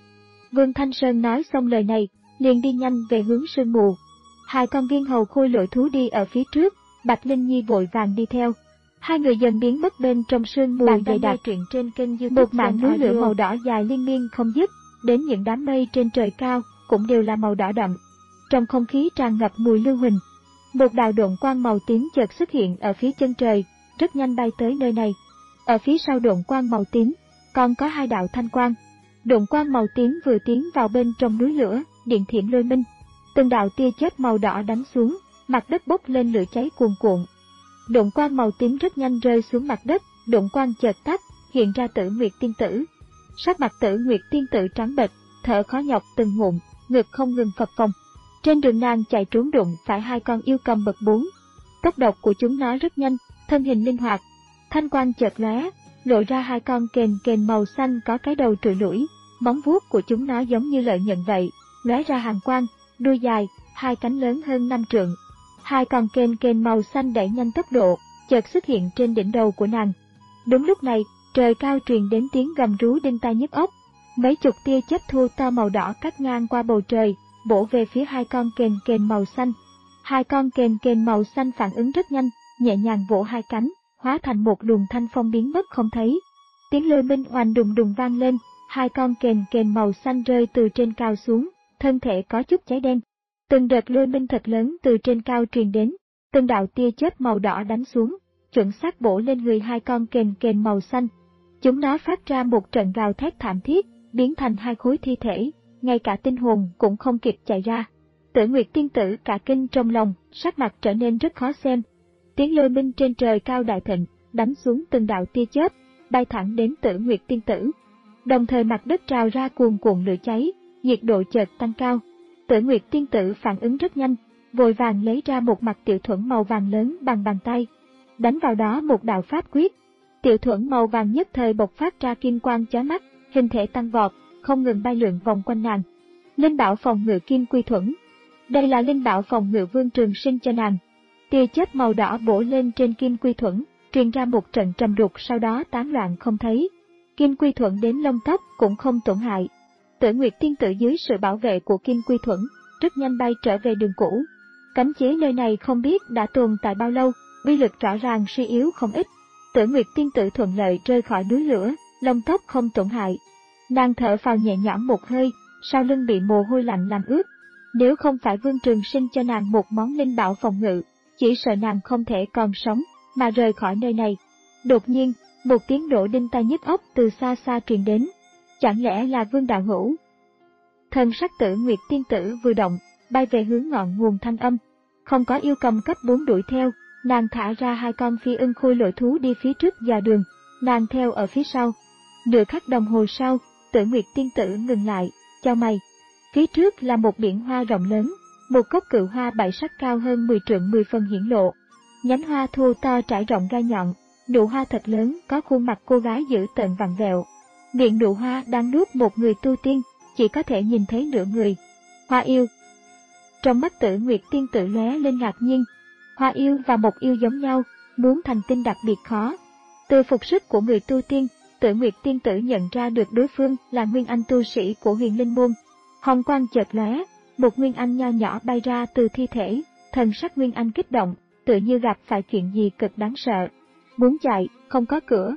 Vương Thanh Sơn nói xong lời này, liền đi nhanh về hướng sương mù. Hai con viên hầu khôi lội thú đi ở phía trước, Bạch Linh Nhi vội vàng đi theo. Hai người dần biến mất bên trong sương mù dày đặc. Truyện trên kênh YouTube một mảng núi lửa màu đỏ dài liên miên không dứt, đến những đám mây trên trời cao cũng đều là màu đỏ đậm. Trong không khí tràn ngập mùi lưu huỳnh. Một đạo độn quang màu tím chợt xuất hiện ở phía chân trời, rất nhanh bay tới nơi này. Ở phía sau độn quang màu tím, còn có hai đạo thanh quang. Độn quang màu tím vừa tiến vào bên trong núi lửa, điện thiểm lôi minh. Từng đạo tia chớp màu đỏ đánh xuống, mặt đất bốc lên lửa cháy cuồn cuộn. Độn quang màu tím rất nhanh rơi xuống mặt đất, độn quang chợt tắt, hiện ra Tử Nguyệt tiên tử. Sắc mặt Tử Nguyệt tiên tử trắng bệch, thở khó nhọc từng ngụm, ngực không ngừng phập phồng. Trên đường nàng chạy trốn đụng phải hai con yêu cầm bậc bốn. Tốc độ của chúng nó rất nhanh, thân hình linh hoạt. Thanh quang chợt lóe, lộ ra hai con kền kền màu xanh có cái đầu trụi lủi, móng vuốt của chúng nó giống như lợi nhận vậy, lóe ra hàn quang, đuôi dài, hai cánh lớn hơn năm trượng. Hai con kền kền màu xanh đẩy nhanh tốc độ, chợt xuất hiện trên đỉnh đầu của nàng. Đúng lúc này, trời cao truyền đến tiếng gầm rú đinh tai nhức óc. Mấy chục tia chớp thu to màu đỏ cắt ngang qua bầu trời, bổ về phía hai con kền kền màu xanh. Hai con kền kền màu xanh phản ứng rất nhanh, nhẹ nhàng vỗ hai cánh, hóa thành một luồng thanh phong biến mất không thấy. Tiếng lôi minh oanh đùng đùng vang lên, hai con kền kền màu xanh rơi từ trên cao xuống, thân thể có chút cháy đen. Từng đợt lôi minh thật lớn từ trên cao truyền đến, từng đạo tia chớp màu đỏ đánh xuống, chuẩn xác bổ lên người hai con kền kền màu xanh. Chúng nó phát ra một trận gào thét thảm thiết, biến thành hai khối thi thể, ngay cả tinh hồn cũng không kịp chạy ra. Tử Nguyệt tiên tử cả kinh trong lòng, sắc mặt trở nên rất khó xem. Tiếng lôi minh trên trời cao đại thịnh, đánh xuống từng đạo tia chớp, bay thẳng đến Tử Nguyệt tiên tử. Đồng thời mặt đất trào ra cuồn cuộn lửa cháy, nhiệt độ chợt tăng cao. Tử Nguyệt tiên tử phản ứng rất nhanh, vội vàng lấy ra một mặt tiểu thuẫn màu vàng lớn bằng bàn tay, đánh vào đó một đạo pháp quyết. Tiểu thuẫn màu vàng nhất thời bộc phát ra kim quang chói mắt, hình thể tăng vọt, không ngừng bay lượn vòng quanh nàng. Linh bảo phòng ngự kim quy thuẫn. Đây là linh bảo phòng ngự Vương Trường Sinh cho nàng. Tia chớp màu đỏ bổ lên trên kim quy thuẫn, truyền ra một trận trầm đục, sau đó tán loạn không thấy. Kim quy thuẫn đến lông tóc cũng không tổn hại. Tử Nguyệt tiên tử dưới sự bảo vệ của kim quy thuẫn, rất nhanh bay trở về đường cũ. Cấm chế nơi này không biết đã tồn tại bao lâu, uy lực rõ ràng suy yếu không ít. Tử Nguyệt tiên tử thuận lợi rơi khỏi núi lửa, lông tóc không tổn hại. Nàng thở phào nhẹ nhõm một hơi, sau lưng bị mồ hôi lạnh làm ướt. Nếu không phải Vương Trường Sinh cho nàng một món linh bảo phòng ngự, chỉ sợ nàng không thể còn sống, mà rời khỏi nơi này. Đột nhiên, một tiếng nổ đinh tai nhức óc từ xa xa truyền đến. Chẳng lẽ là Vương đạo hữu? Thần sắc Tử Nguyệt tiên tử vừa động, bay về hướng ngọn nguồn thanh âm. Không có yêu cầm cấp bốn đuổi theo, nàng thả ra hai con phi ưng khôi lội thú đi phía trước dò đường, nàng theo ở phía sau. Nửa khắc đồng hồ sau, Tử Nguyệt tiên tử ngừng lại, chau mày. Phía trước là một biển hoa rộng lớn, một gốc cự hoa bảy sắc cao hơn mười trượng mười phần hiển lộ. Nhánh hoa thô to trải rộng gai nhọn, nụ hoa thật lớn có khuôn mặt cô gái dữ tợn vặn vẹo. Miệng nụ hoa đang nuốt một người tu tiên, chỉ có thể nhìn thấy nửa người. Hoa yêu. Trong mắt Tử Nguyệt tiên tử lóe lên ngạc nhiên. Hoa yêu và mộc yêu giống nhau, muốn thành tinh đặc biệt khó. Từ phục sức của người tu tiên, Tử Nguyệt tiên tử nhận ra được đối phương là nguyên anh tu sĩ của Huyền Linh môn. Hồng quang chợt lóe, một nguyên anh nho nhỏ bay ra từ thi thể, thần sắc nguyên anh kích động, tựa như gặp phải chuyện gì cực đáng sợ. Muốn chạy, không có cửa.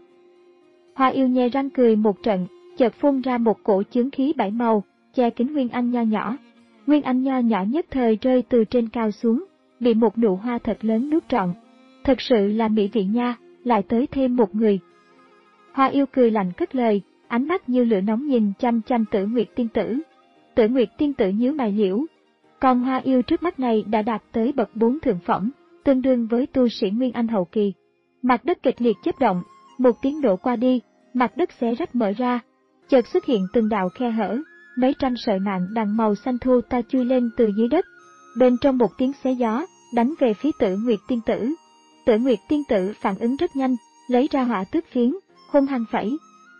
Hoa yêu nhe răng cười một trận, chợt phun ra một cổ chướng khí bảy màu, che kín nguyên anh nho nhỏ. Nguyên anh nho nhỏ nhất thời rơi từ trên cao xuống, bị một nụ hoa thật lớn nuốt trọn. Thật sự là mỹ vị nha, lại tới thêm một người. Hoa yêu cười lạnh cất lời, ánh mắt như lửa nóng nhìn chăm chăm Tử Nguyệt tiên tử. Tử Nguyệt tiên tử nhíu mày liễu. Còn hoa yêu trước mắt này đã đạt tới bậc bốn thượng phẩm, tương đương với tu sĩ Nguyên Anh hậu kỳ. Mặt đất kịch liệt chớp động, một tiếng nổ qua đi, mặt đất xé rách mở ra, chợt xuất hiện từng đạo khe hở, mấy trăm sợi mạng đằng màu xanh thô ta chui lên từ dưới đất. Bên trong một tiếng xé gió, đánh về phía Tử Nguyệt tiên tử. Tử Nguyệt tiên tử phản ứng rất nhanh, lấy ra hỏa tước phiến, hung hăng phẩy,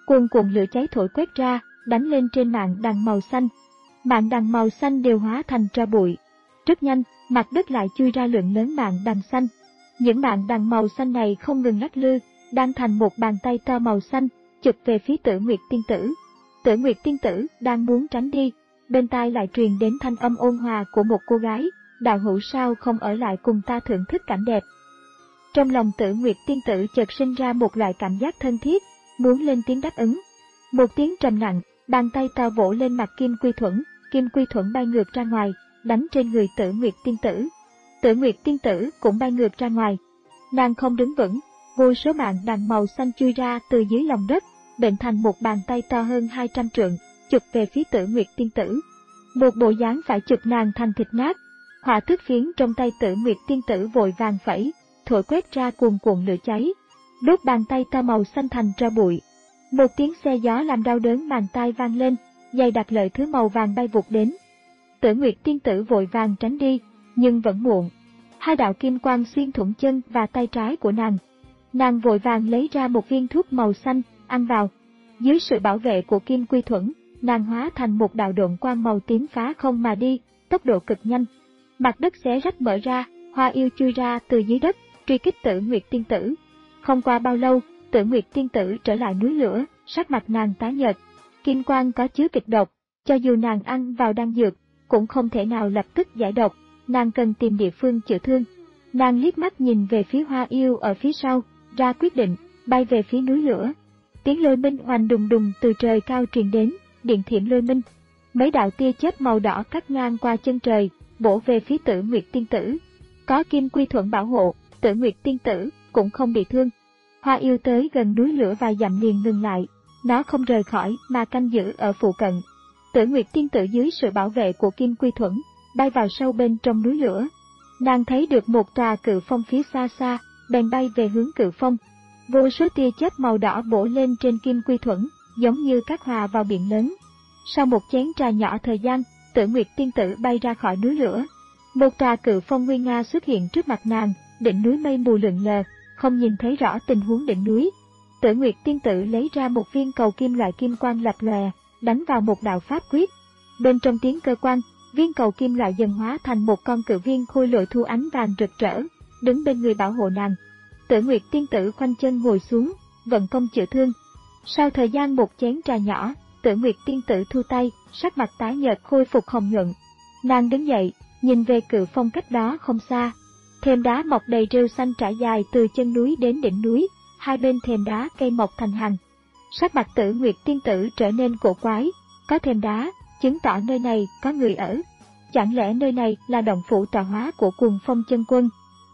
Cuồn cuộn lửa cháy thổi quét ra, đánh lên trên mạn đằng màu xanh. Mạn đằng màu xanh đều hóa thành tro bụi. Rất nhanh, mặt đất lại chui ra lượng lớn mạn đằng xanh. Những mạn đằng màu xanh này không ngừng lắc lư, đang thành một bàn tay to màu xanh, chụp về phía Tử Nguyệt tiên tử. Tử Nguyệt tiên tử đang muốn tránh đi, bên tai lại truyền đến thanh âm ôn hòa của một cô gái, đạo hữu sao không ở lại cùng ta thưởng thức cảnh đẹp. Trong lòng Tử Nguyệt tiên tử chợt sinh ra một loại cảm giác thân thiết, muốn lên tiếng đáp ứng. Một tiếng trầm nặng, bàn tay to vỗ lên mặt Kim Quy Thuẫn, Kim Quy Thuẫn bay ngược ra ngoài, đánh trên người Tử Nguyệt tiên tử. Tử Nguyệt tiên tử cũng bay ngược ra ngoài. Nàng không đứng vững, vô số mạn đằng màu xanh chui ra từ dưới lòng đất, bệnh thành một bàn tay to hơn hai trăm trượng, chụp về phía Tử Nguyệt tiên tử. Một bộ dáng phải chụp nàng thành thịt nát. Hỏa thức phiến trong tay Tử Nguyệt tiên tử vội vàng phẩy, thổi quét ra cuồn cuộn lửa cháy, đốt bàn tay to màu xanh thành tro bụi. Một tiếng xe gió làm đau đớn màng tai vang lên, dày đặc lợi thứ màu vàng bay vụt đến. Tử Nguyệt tiên tử vội vàng tránh đi, nhưng vẫn muộn. Hai đạo kim quang xuyên thủng chân và tay trái của nàng. Nàng vội vàng lấy ra một viên thuốc màu xanh, ăn vào. Dưới sự bảo vệ của Kim Quy Thuẫn, nàng hóa thành một đạo độn quang màu tím phá không mà đi, tốc độ cực nhanh. Mặt đất xé rách mở ra, Hoa Yêu chui ra từ dưới đất, truy kích Tử Nguyệt tiên tử. Không qua bao lâu, Tử Nguyệt tiên tử trở lại núi lửa, sắc mặt nàng tái nhợt. Kim quang có chứa kịch độc, cho dù nàng ăn vào đan dược, cũng không thể nào lập tức giải độc, nàng cần tìm địa phương chữa thương. Nàng liếc mắt nhìn về phía Hoa Yêu ở phía sau, ra quyết định, bay về phía núi lửa. Tiếng lôi minh oanh đùng đùng từ trời cao truyền đến, điện thiểm lôi minh. Mấy đạo tia chớp màu đỏ cắt ngang qua chân trời, bổ về phía Tử Nguyệt tiên tử. Có Kim Quy Thuẫn bảo hộ, Tử Nguyệt tiên tử cũng không bị thương. Hoa Yêu tới gần núi lửa vài dặm liền ngừng lại, nó không rời khỏi mà canh giữ ở phụ cận. Tử Nguyệt tiên tử dưới sự bảo vệ của Kim Quy Thuẫn, bay vào sâu bên trong núi lửa. Nàng thấy được một tòa cự phong phía xa xa, bèn bay về hướng cự phong. Vô số tia chớp màu đỏ bổ lên trên Kim Quy Thuẫn, giống như các hòa vào biển lớn. Sau một chén trà nhỏ thời gian, Tử Nguyệt tiên tử bay ra khỏi núi lửa. Một tòa cự phong nguy nga xuất hiện trước mặt nàng, đỉnh núi mây mù lượn lờ, không nhìn thấy rõ tình huống đỉnh núi. Tử Nguyệt tiên tử lấy ra một viên cầu kim loại kim quang lập lòe, đánh vào một đạo pháp quyết. Bên trong tiếng cơ quan, viên cầu kim loại dần hóa thành một con cự viên khôi lỗi thu ánh vàng rực rỡ, đứng bên người bảo hộ nàng. Tử Nguyệt tiên tử khoanh chân ngồi xuống, vận công chữa thương. Sau thời gian một chén trà nhỏ, Tử Nguyệt tiên tử thu tay, sắc mặt tái nhợt khôi phục hồng nhuận. Nàng đứng dậy, nhìn về cự phong cách đó không xa. Thềm đá mọc đầy rêu xanh trải dài từ chân núi đến đỉnh núi, hai bên thềm đá cây mọc thành hàng. Sắc mặt Tử Nguyệt tiên tử trở nên cổ quái, có thềm đá, chứng tỏ nơi này có người ở. Chẳng lẽ nơi này là động phủ tọa hóa của Cuồng Phong chân quân?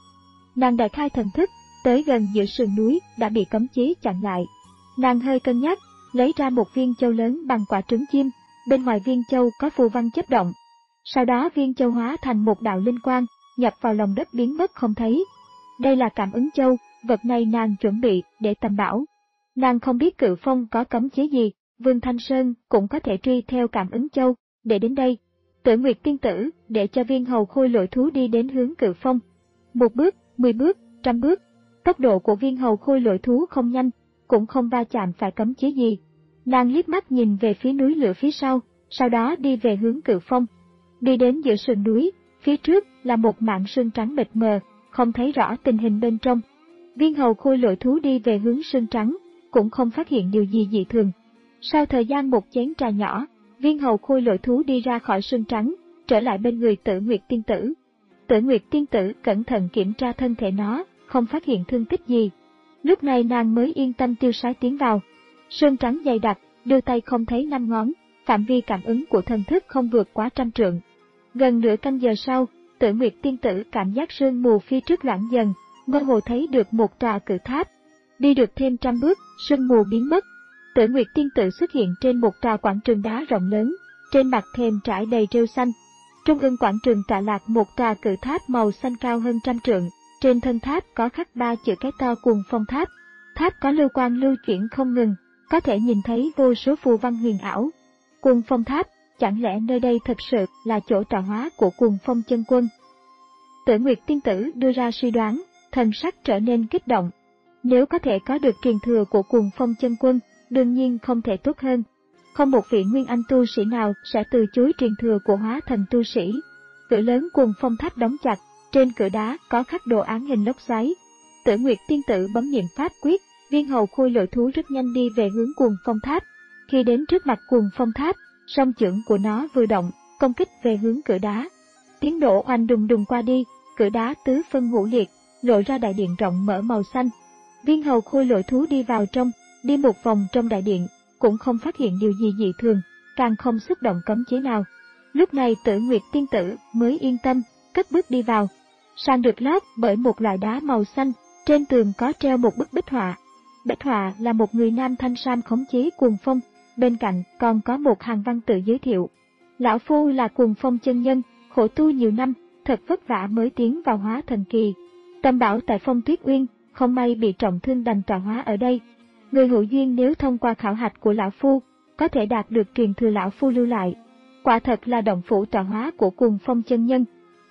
Nàng đại khai thần thức, tới gần giữa sườn núi đã bị cấm chế chặn lại. Nàng hơi cân nhắc, lấy ra một viên châu lớn bằng quả trứng chim, bên ngoài viên châu có phù văn chớp động. Sau đó viên châu hóa thành một đạo linh quang, nhập vào lòng đất biến mất không thấy. Đây là cảm ứng châu, vật này nàng chuẩn bị để tầm bảo. Nàng không biết cự phong có cấm chế gì, Vương Thanh Sơn cũng có thể truy theo cảm ứng châu, để đến đây. Tử Nguyệt tiên tử để cho viên hầu khôi lỗi thú đi đến hướng cự phong. Một bước, mười bước, trăm bước. Tốc độ của viên hầu khôi lỗi thú không nhanh, cũng không va chạm phải cấm chế gì. Nàng liếc mắt nhìn về phía núi lửa phía sau, sau đó đi về hướng cự phong. Đi đến giữa sườn núi, phía trước là một mảng sương trắng mịt mờ, không thấy rõ tình hình bên trong. Viên hầu khôi lỗi thú đi về hướng sương trắng, cũng không phát hiện điều gì dị thường. Sau thời gian một chén trà nhỏ, viên hầu khôi lỗi thú đi ra khỏi sương trắng, trở lại bên người Tử Nguyệt tiên tử. Tử Nguyệt tiên tử cẩn thận kiểm tra thân thể nó, không phát hiện thương tích gì. Lúc này nàng mới yên tâm tiêu sái tiến vào. Sương trắng dày đặc, đưa tay không thấy năm ngón, phạm vi cảm ứng của thần thức không vượt quá trăm trượng. Gần nửa canh giờ sau, Tử Nguyệt tiên tử cảm giác sương mù phía trước loãng dần, mơ hồ thấy được một tòa cự tháp. Đi được thêm trăm bước, sương mù biến mất. Tử Nguyệt tiên tử xuất hiện trên một tòa quảng trường đá rộng lớn, trên mặt thềm trải đầy rêu xanh. Trung ương quảng trường tọa lạc một tòa cự tháp màu xanh cao hơn trăm trượng, trên thân tháp có khắc ba chữ cái to Cuồng Phong tháp. Tháp có lưu quang lưu chuyển không ngừng, có thể nhìn thấy vô số phù văn huyền ảo. Cuồng Phong tháp, chẳng lẽ nơi đây thực sự là chỗ tọa hóa của Cuồng Phong chân quân? Tử Nguyệt tiên tử đưa ra suy đoán, thần sắc trở nên kích động. Nếu có thể có được truyền thừa của Cuồng Phong chân quân, đương nhiên không thể tốt hơn. Không một vị nguyên anh tu sĩ nào sẽ từ chối truyền thừa của hóa thần tu sĩ. Cửa lớn Cuồng Phong Tháp đóng chặt, trên cửa đá có khắc đồ án hình lốc xoáy. Tử Nguyệt tiên tử bấm niệm pháp quyết, viên hầu khôi lỗi thú rất nhanh đi về hướng Cuồng Phong Tháp. Khi đến trước mặt Cuồng Phong Tháp, song chưởng của nó vừa động, công kích về hướng cửa đá. Tiếng nổ oanh đùng đùng qua đi, cửa đá tứ phân ngũ liệt, lộ ra đại điện rộng mở màu xanh. Viên hầu khôi lỗi thú đi vào trong, đi một vòng trong đại điện, cũng không phát hiện điều gì dị thường, càng không xúc động cấm chế nào. Lúc này Tử Nguyệt tiên tử mới yên tâm, cất bước đi vào. Sàn được lót bởi một loại đá màu xanh, trên tường có treo một bức bích họa. Bích họa là một người nam thanh sam khống chế cuồng phong, bên cạnh còn có một hàng văn tự giới thiệu. Lão phu là Cuồng Phong chân nhân, khổ tu nhiều năm, thật vất vả mới tiến vào hóa thần kỳ. Tâm bảo tại Phong Tuyết Uyên, không may bị trọng thương đành tọa hóa ở đây. Người hữu duyên nếu thông qua khảo hạch của lão phu, có thể đạt được truyền thừa lão phu lưu lại. Quả thật là động phủ tọa hóa của Cuồng Phong chân nhân.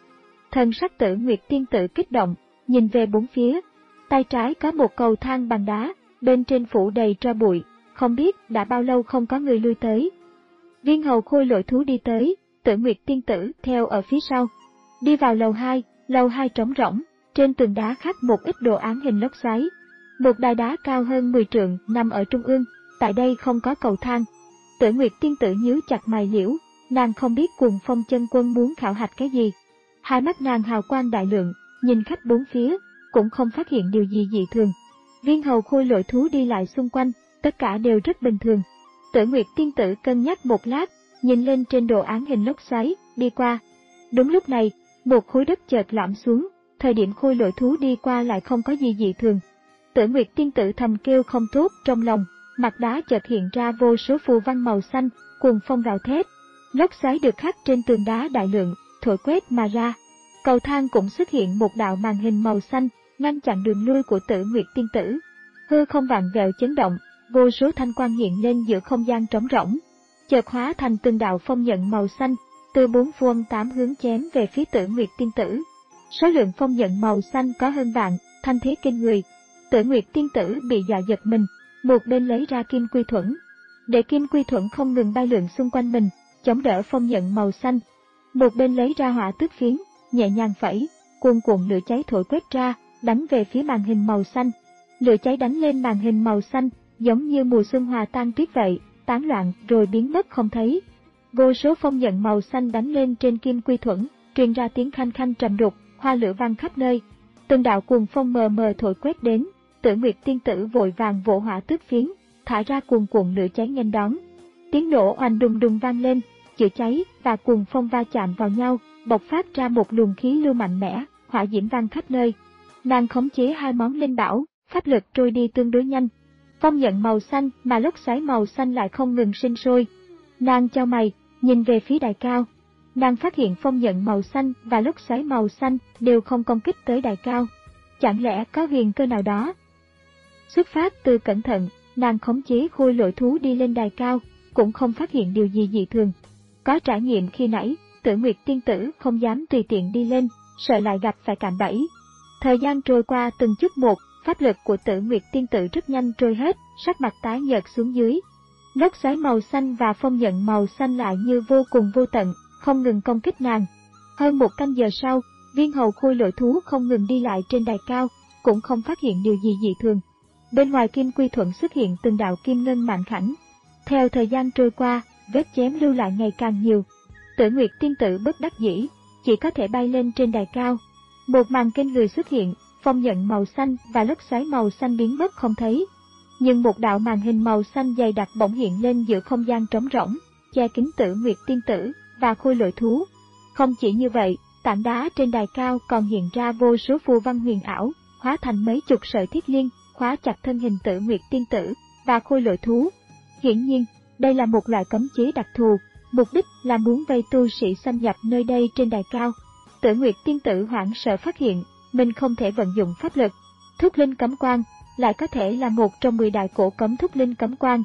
Thần sắc Tử Nguyệt tiên tử kích động, nhìn về bốn phía. Tay trái có một cầu thang bằng đá, bên trên phủ đầy tro bụi, không biết đã bao lâu không có người lui tới. Viên hầu khôi lỗi thú đi tới, Tử Nguyệt tiên tử theo ở phía sau. Đi vào lầu hai, lầu hai trống rỗng, trên tường đá khắc một ít đồ án hình lốc xoáy. Một đài đá cao hơn mười trượng nằm ở trung ương, tại đây không có cầu thang. Tử Nguyệt tiên tử nhíu chặt mày liễu, nàng không biết Cuồng Phong chân quân muốn khảo hạch cái gì. Hai mắt nàng hào quang đại lượng, nhìn khắp bốn phía, cũng không phát hiện điều gì dị thường. Viên hầu khôi lỗi thú đi lại xung quanh, tất cả đều rất bình thường. Tử Nguyệt tiên tử cân nhắc một lát, nhìn lên trên đồ án hình lốc xoáy, đi qua. Đúng lúc này, một khối đất chợt lõm xuống, thời điểm khôi lỗi thú đi qua lại không có gì dị thường. Tử Nguyệt tiên tử thầm kêu không tốt trong lòng, mặt đá chợt hiện ra vô số phù văn màu xanh, cuồng phong gào thét. Lốc xoáy được khắc trên tường đá đại lượng, thổi quét mà ra. Cầu thang cũng xuất hiện một đạo màn hình màu xanh, ngăn chặn đường lui của Tử Nguyệt tiên tử. Hư không vặn vẹo chấn động, vô số thanh quang hiện lên giữa không gian trống rỗng, chợt hóa thành từng đạo phong nhận màu xanh, từ bốn phương tám hướng chém về phía Tử Nguyệt tiên tử. Số lượng phong nhận màu xanh có hơn vạn, thanh thế kinh người. Tử Nguyệt tiên tử bị dọa giật mình, một bên lấy ra kim quy thuẫn, để kim quy thuẫn không ngừng bay lượn xung quanh mình, chống đỡ phong nhận màu xanh. Một bên lấy ra hỏa tước phiến, nhẹ nhàng phẩy, cuồn cuộn lửa cháy thổi quét ra, đánh về phía màn hình màu xanh. Lửa cháy đánh lên màn hình màu xanh, giống như mùa xuân hòa tan tuyết vậy, tán loạn rồi biến mất không thấy. Vô số phong nhận màu xanh đánh lên trên kim quy thuẫn, truyền ra tiếng khanh khanh trầm đục, hoa lửa vang khắp nơi. Từng đạo cuồng phong mờ mờ thổi quét đến, Tử Nguyệt tiên tử vội vàng vỗ hỏa tước phiến, thả ra cuồn cuộn lửa cháy nghênh đón. Tiếng nổ oanh đùng đùng vang lên, chữa cháy và cuồng phong va chạm vào nhau, bộc phát ra một luồng khí lưu mạnh mẽ, hỏa diễm vang khắp nơi. Nàng khống chế hai món linh bảo, pháp lực trôi đi tương đối nhanh. Phong nhận màu xanh mà lốc xoáy màu xanh lại không ngừng sinh sôi. Nàng chau mày, nhìn về phía đài cao. Nàng phát hiện phong nhận màu xanh và lốc xoáy màu xanh đều không công kích tới đài cao. Chẳng lẽ có huyền cơ nào đó? Xuất phát từ cẩn thận, nàng khống chế khôi lỗi thú đi lên đài cao, cũng không phát hiện điều gì dị thường. Có trải nghiệm khi nãy, Tử Nguyệt tiên tử không dám tùy tiện đi lên, sợ lại gặp phải cạm bẫy. Thời gian trôi qua từng chút một, pháp lực của Tử Nguyệt tiên tử rất nhanh trôi hết, sắc mặt tái nhợt xuống dưới. Lốc xoáy màu xanh và phong nhận màu xanh lại như vô cùng vô tận, không ngừng công kích nàng. Hơn một canh giờ sau, viên hầu khôi lỗi thú không ngừng đi lại trên đài cao, cũng không phát hiện điều gì dị thường. Bên ngoài kim quy thuẫn xuất hiện từng đạo kim ngân mạn khảnh. Theo thời gian trôi qua, vết chém lưu lại ngày càng nhiều. Tử Nguyệt tiên tử bất đắc dĩ, chỉ có thể bay lên trên đài cao. Một màn kinh người xuất hiện, phong nhận màu xanh và lốc xoáy màu xanh biến mất không thấy. Nhưng một đạo màn hình màu xanh dày đặc bỗng hiện lên giữa không gian trống rỗng, che kín Tử Nguyệt tiên tử và khôi lỗi thú. Không chỉ như vậy, tảng đá trên đài cao còn hiện ra vô số phù văn huyền ảo, hóa thành mấy chục sợi thiết liên, khóa chặt thân hình Tử Nguyệt tiên tử và khôi lỗi thú. Hiển nhiên, đây là một loại cấm chế đặc thù, mục đích là muốn vây tu sĩ xâm nhập nơi đây trên đài cao. Tử Nguyệt tiên tử hoảng sợ phát hiện, mình không thể vận dụng pháp lực. Thúc linh cấm quan lại có thể là một trong mười đại cổ cấm thúc linh cấm quan.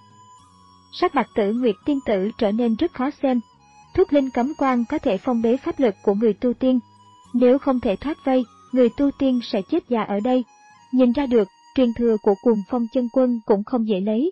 Sắc mặt Tử Nguyệt tiên tử trở nên rất khó xem. Thúc linh cấm quan có thể phong bế pháp lực của người tu tiên. Nếu không thể thoát vây, người tu tiên sẽ chết già ở đây. Nhìn ra được, truyền thừa của Cuồng Phong chân quân cũng không dễ lấy.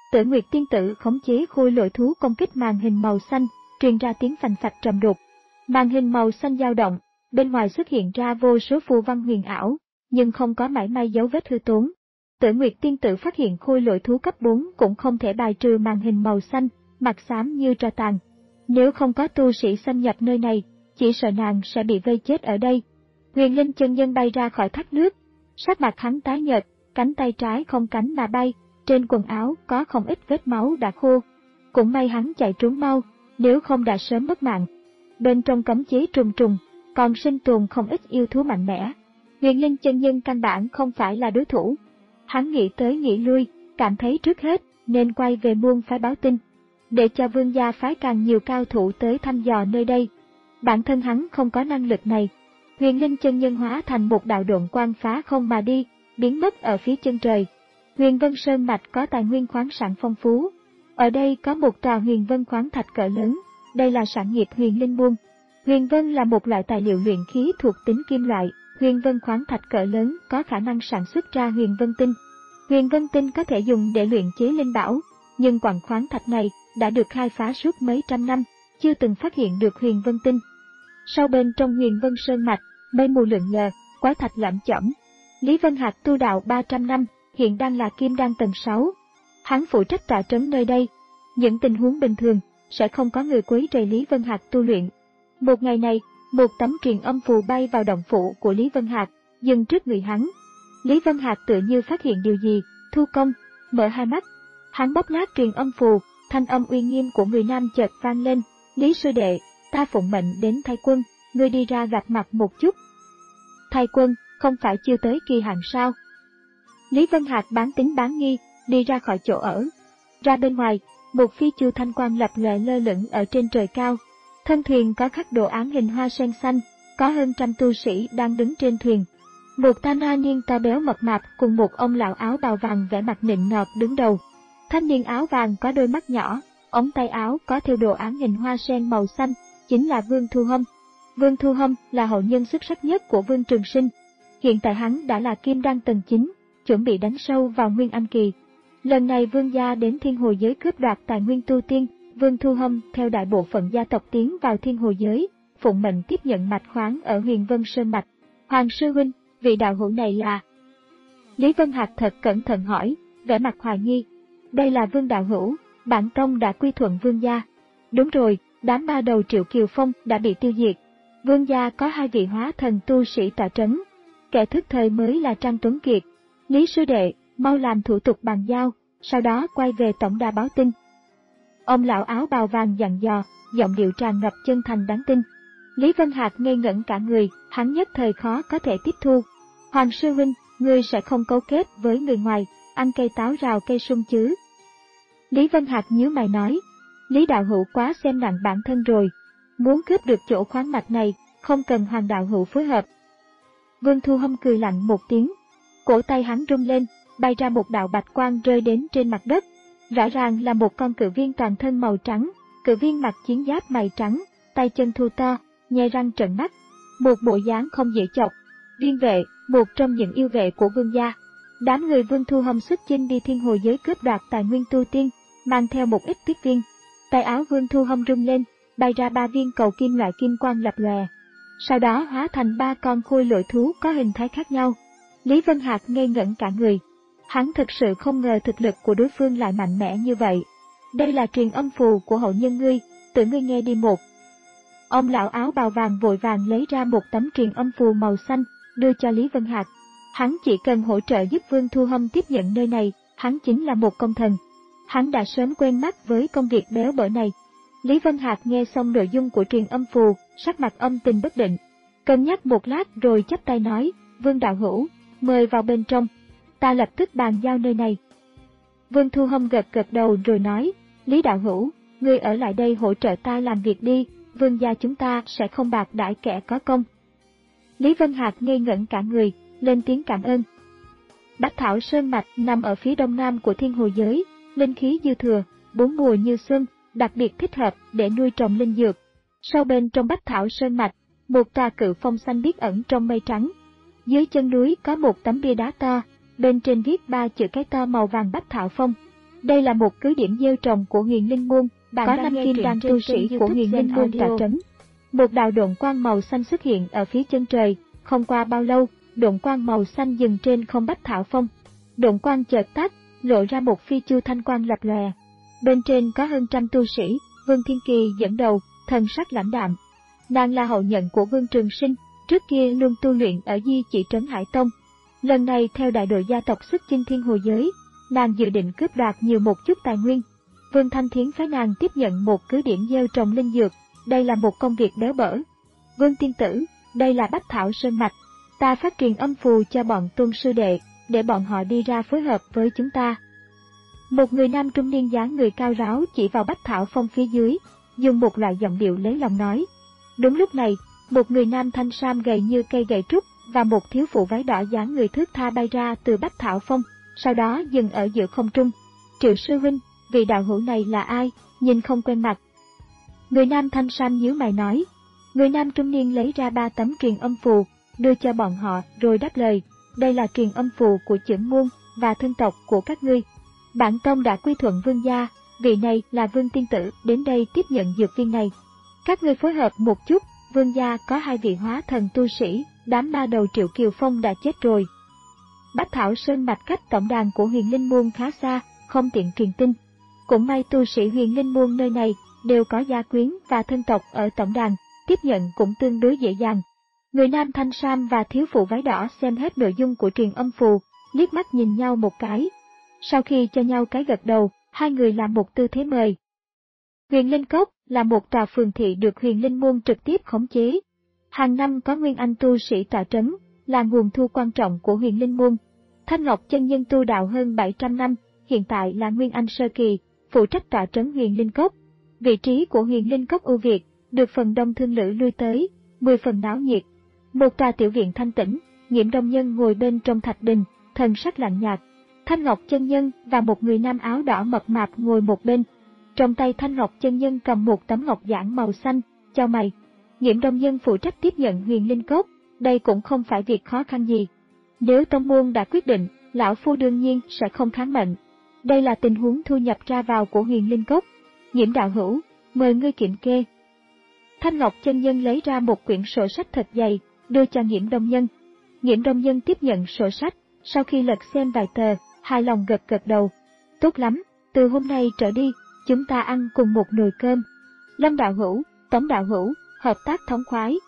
Tử Nguyệt tiên tử khống chế khôi lỗi thú công kích màn hình màu xanh, truyền ra tiếng phành phạch trầm đục. Màn hình màu xanh dao động, bên ngoài xuất hiện ra vô số phù văn huyền ảo, nhưng không có mảy may dấu vết hư tốn. Tử Nguyệt tiên tử phát hiện khôi lỗi thú cấp bốn cũng không thể bài trừ màn hình màu xanh, mặt xám như tro tàn. Nếu không có tu sĩ xâm nhập nơi này, chỉ sợ nàng sẽ bị vây chết ở đây. Huyền Linh chân nhân bay ra khỏi thác nước, sắc mặt hắn tái nhợt, cánh tay trái không cánh mà bay, trên quần áo có không ít vết máu đã khô. Cũng may hắn chạy trốn mau, nếu không đã sớm mất mạng. Bên trong cấm chế trùng trùng, còn sinh tồn không ít yêu thú mạnh mẽ. Huyền Linh chân nhân căn bản không phải là đối thủ. Hắn nghĩ tới nghĩ lui, cảm thấy trước hết nên quay về muôn phái báo tin, để cho vương gia phái càng nhiều cao thủ tới thăm dò nơi đây. Bản thân hắn không có năng lực này. Huyền Linh chân nhân hóa thành một đạo độn quang phá không mà đi, biến mất ở phía chân trời. Huyền Vân Sơn mạch có tài nguyên khoáng sản phong phú. Ở đây có một tòa Huyền Vân khoáng thạch cỡ lớn, đây là sản nghiệp Huyền Linh môn. Huyền Vân là một loại tài liệu luyện khí thuộc tính kim loại, Huyền Vân khoáng thạch cỡ lớn có khả năng sản xuất ra Huyền Vân tinh. Huyền Vân tinh có thể dùng để luyện chế linh bảo, nhưng quặng khoáng thạch này đã được khai phá suốt mấy trăm năm, chưa từng phát hiện được Huyền Vân tinh. Sau bên trong Huyền Vân Sơn mạch, mây mù lượn lờ, quái thạch lởm chởm. Lý Vân Hạc tu đạo ba trăm năm, hiện đang là kim đan tầng sáu. Hắn phụ trách tọa trấn nơi đây. Những tình huống bình thường sẽ không có người quấy rầy Lý Vân Hạc tu luyện. Một ngày này, một tấm truyền âm phù bay vào động phủ của Lý Vân Hạc, dừng trước người hắn. Lý Vân Hạc tựa như phát hiện điều gì, thu công, mở hai mắt. Hắn bóp nát truyền âm phù, thanh âm uy nghiêm của người nam chợt vang lên. Lý sư đệ, ta phụng mệnh đến thay quân, ngươi đi ra gặp mặt một chút. Thay quân, không phải chưa tới kỳ hạn sao? Lý Vân Hạc bán tính bán nghi, đi ra khỏi chỗ ở. Ra bên ngoài, một phi chu thanh quang lập lòe lơ lửng ở trên trời cao. Thân thuyền có khắc đồ án hình hoa sen xanh, có hơn trăm tu sĩ đang đứng trên thuyền. Một thanh niên to béo mập mạp cùng một ông lão áo bào vàng vẻ mặt nịnh nọt đứng đầu. Thanh niên áo vàng có đôi mắt nhỏ, ống tay áo có thêu đồ án hình hoa sen màu xanh, chính là Vương Thu Hâm. Vương Thu Hâm là hậu nhân xuất sắc nhất của Vương Trường Sinh. Hiện tại hắn đã là kim đan tầng chín, chuẩn bị đánh sâu vào Nguyên Anh kỳ. Lần này Vương gia đến Thiên Hồ giới cướp đoạt tài nguyên tu tiên, Vương Thu Hâm theo đại bộ phận gia tộc tiến vào Thiên Hồ giới, phụng mệnh tiếp nhận mạch khoáng ở Huyền Vân Sơn mạch. Hoàng sư huynh, vị đạo hữu này là? Lý Vân Hạc thật cẩn thận hỏi, vẻ mặt hoài nghi. Đây là Vương đạo hữu, bản tông đã quy thuận Vương gia. Đúng rồi, đám ba đầu Triệu Kiều Phong đã bị tiêu diệt. Vương gia có hai vị hóa thần tu sĩ tọa trấn. Kẻ thức thời mới là Trang Tuấn Kiệt. Lý sư đệ, mau làm thủ tục bàn giao, sau đó quay về tổng đà báo tin. Ông lão áo bào vàng dặn dò, giọng điệu tràn ngập chân thành đáng tin. Lý Vân Hạc ngây ngẩn cả người, hắn nhất thời khó có thể tiếp thu. Hoàng sư huynh, ngươi sẽ không cấu kết với người ngoài, ăn cây táo rào cây sung chứ? Lý Vân Hạc nhíu mày nói, Lý đạo hữu quá xem nặng bản thân rồi. Muốn cướp được chỗ khoáng mạch này, không cần Hoàng đạo hữu phối hợp. Vương Thu Hâm cười lạnh một tiếng, cổ tay hắn rung lên, bay ra một đạo bạch quang rơi đến trên mặt đất. Rõ ràng là một con cự viên toàn thân màu trắng, cự viên mặc chiến giáp mày trắng, tay chân thu to, nhe răng trợn mắt, một bộ dáng không dễ chọc. Viên vệ, một trong những yêu vệ của vương gia. Đám người Vương Thu Hâm xuất chinh đi Thiên Hồ giới cướp đoạt tài nguyên tu tiên, mang theo một ít tiếp viên. Tay áo Vương Thu Hâm rung lên, bay ra ba viên cầu kim loại kim quang lập lòe. Sau đó hóa thành ba con khôi lỗi thú có hình thái khác nhau. Lý Vân Hạc ngây ngẩn cả người. Hắn thực sự không ngờ thực lực của đối phương lại mạnh mẽ như vậy. Đây là truyền âm phù của hậu nhân ngươi, tự ngươi nghe đi một. Ông lão áo bào vàng vội vàng lấy ra một tấm truyền âm phù màu xanh, đưa cho Lý Vân Hạc. Hắn chỉ cần hỗ trợ giúp Vương Thu Hâm tiếp nhận nơi này, hắn chính là một công thần. Hắn đã sớm quen mắt với công việc béo bở này. Lý Vân Hạc nghe xong nội dung của truyền âm phù, sắc mặt âm tình bất định. Cân nhắc một lát rồi chắp tay nói, Vương đạo hữu, mời vào bên trong. Ta lập tức bàn giao nơi này. Vương Thu Hâm gật gật đầu rồi nói, Lý đạo hữu, ngươi ở lại đây hỗ trợ ta làm việc đi, vương gia chúng ta sẽ không bạc đãi kẻ có công. Lý Vân Hạc ngây ngẩn cả người, lên tiếng cảm ơn. Bách Thảo Sơn Mạch nằm ở phía đông nam của Thiên Hồ giới, linh khí dư thừa, bốn mùa như xuân, đặc biệt thích hợp để nuôi trồng linh dược. Sau bên trong Bách Thảo Sơn Mạch, một tòa cự phong xanh biếc ẩn trong mây trắng. Dưới chân núi có một tấm bia đá to, bên trên viết ba chữ cái to màu vàng Bách Thảo Phong. Đây là một cứ điểm gieo trồng của Huyền Linh Môn, có năm kim đan tu sĩ của Huyền Linh Môn tọa trấn. Một đạo độn quang màu xanh xuất hiện ở phía chân trời, không qua bao lâu, độn quang màu xanh dừng trên không Bách Thảo Phong. Độn quang chợt tắt, lộ ra một phi chu thanh quang lập lòe. Bên trên có hơn trăm tu sĩ, Vương Thiên Kỳ dẫn đầu, thần sắc lãnh đạm. Nàng là hậu nhận của Vương Trường Sinh, trước kia luôn tu luyện ở Di Chỉ trấn Hải Tông. Lần này theo đại đội gia tộc xuất chinh thiên hồ giới, nàng dự định cướp đoạt nhiều một chút tài nguyên. Vương Thanh Thiến phái nàng tiếp nhận một cứ điểm gieo trồng linh dược, đây là một công việc béo bở. Vương tiên tử, đây là Bách Thảo Sơn Mạch, ta phát truyền âm phù cho bọn Tuân sư đệ, để bọn họ đi ra phối hợp với chúng ta. Một người nam trung niên dáng người cao ráo chỉ vào Bách Thảo Phong phía dưới, dùng một loại giọng điệu lấy lòng nói. Đúng lúc này, một người nam thanh sam gầy như cây gậy trúc và một thiếu phụ váy đỏ dáng người thướt tha bay ra từ Bách Thảo Phong, sau đó dừng ở giữa không trung. Triệu sư huynh, vị đạo hữu này là ai, nhìn không quen mặt. Người nam thanh sam nhíu mày nói. Người nam trung niên lấy ra ba tấm truyền âm phù, đưa cho bọn họ rồi đáp lời. Đây là truyền âm phù của chưởng môn và thân tộc của các ngươi. Bản tông đã quy thuận vương gia, vị này là Vương tiên tử đến đây tiếp nhận dược viên này. Các ngươi phối hợp một chút, vương gia có hai vị hóa thần tu sĩ, đám ba đầu Triệu Kiều Phong đã chết rồi. Bách Thảo Sơn Mạch cách tổng đàn của Huyền Linh Môn khá xa, không tiện truyền tin. Cũng may tu sĩ Huyền Linh Môn nơi này đều có gia quyến và thân tộc ở tổng đàn, tiếp nhận cũng tương đối dễ dàng. Người nam thanh sam và thiếu phụ váy đỏ xem hết nội dung của truyền âm phù, liếc mắt nhìn nhau một cái. Sau khi cho nhau cái gật đầu, hai người làm một tư thế mời. Huyền Linh Cốc là một tòa phường thị được Huyền Linh Môn trực tiếp khống chế. Hàng năm có nguyên anh tu sĩ tọa trấn, là nguồn thu quan trọng của Huyền Linh Môn. Thanh Ngọc chân nhân tu đạo hơn bảy trăm năm, hiện tại là nguyên anh sơ kỳ, phụ trách tọa trấn Huyền Linh Cốc. Vị trí của Huyền Linh Cốc ưu việt, được phần đông thương lữ lui tới, mười phần náo nhiệt. Một tòa tiểu viện thanh tĩnh, Nghiễm Đông Nhân ngồi bên trong thạch đình, thần sắc lạnh nhạt. Thanh Ngọc chân nhân và một người nam áo đỏ mập mạp ngồi một bên. Trong tay Thanh Ngọc chân nhân cầm một tấm ngọc giản màu xanh, chau mày. Nghiễm Đông Nhân phụ trách tiếp nhận Huyền Linh Cốc, đây cũng không phải việc khó khăn gì. Nếu tông môn đã quyết định, lão phu đương nhiên sẽ không kháng mệnh. Đây là tình huống thu nhập ra vào của Huyền Linh Cốc. Nghiễm đạo hữu, mời ngươi kiểm kê. Thanh Ngọc chân nhân lấy ra một quyển sổ sách thật dày, đưa cho Nghiễm Đông Nhân. Nghiễm Đông Nhân tiếp nhận sổ sách, sau khi lật xem vài tờ, hài lòng gật gật đầu. Tốt lắm, từ hôm nay trở đi, chúng ta ăn cùng một nồi cơm. Lâm đạo hữu, Tống đạo hữu, hợp tác thống khoái.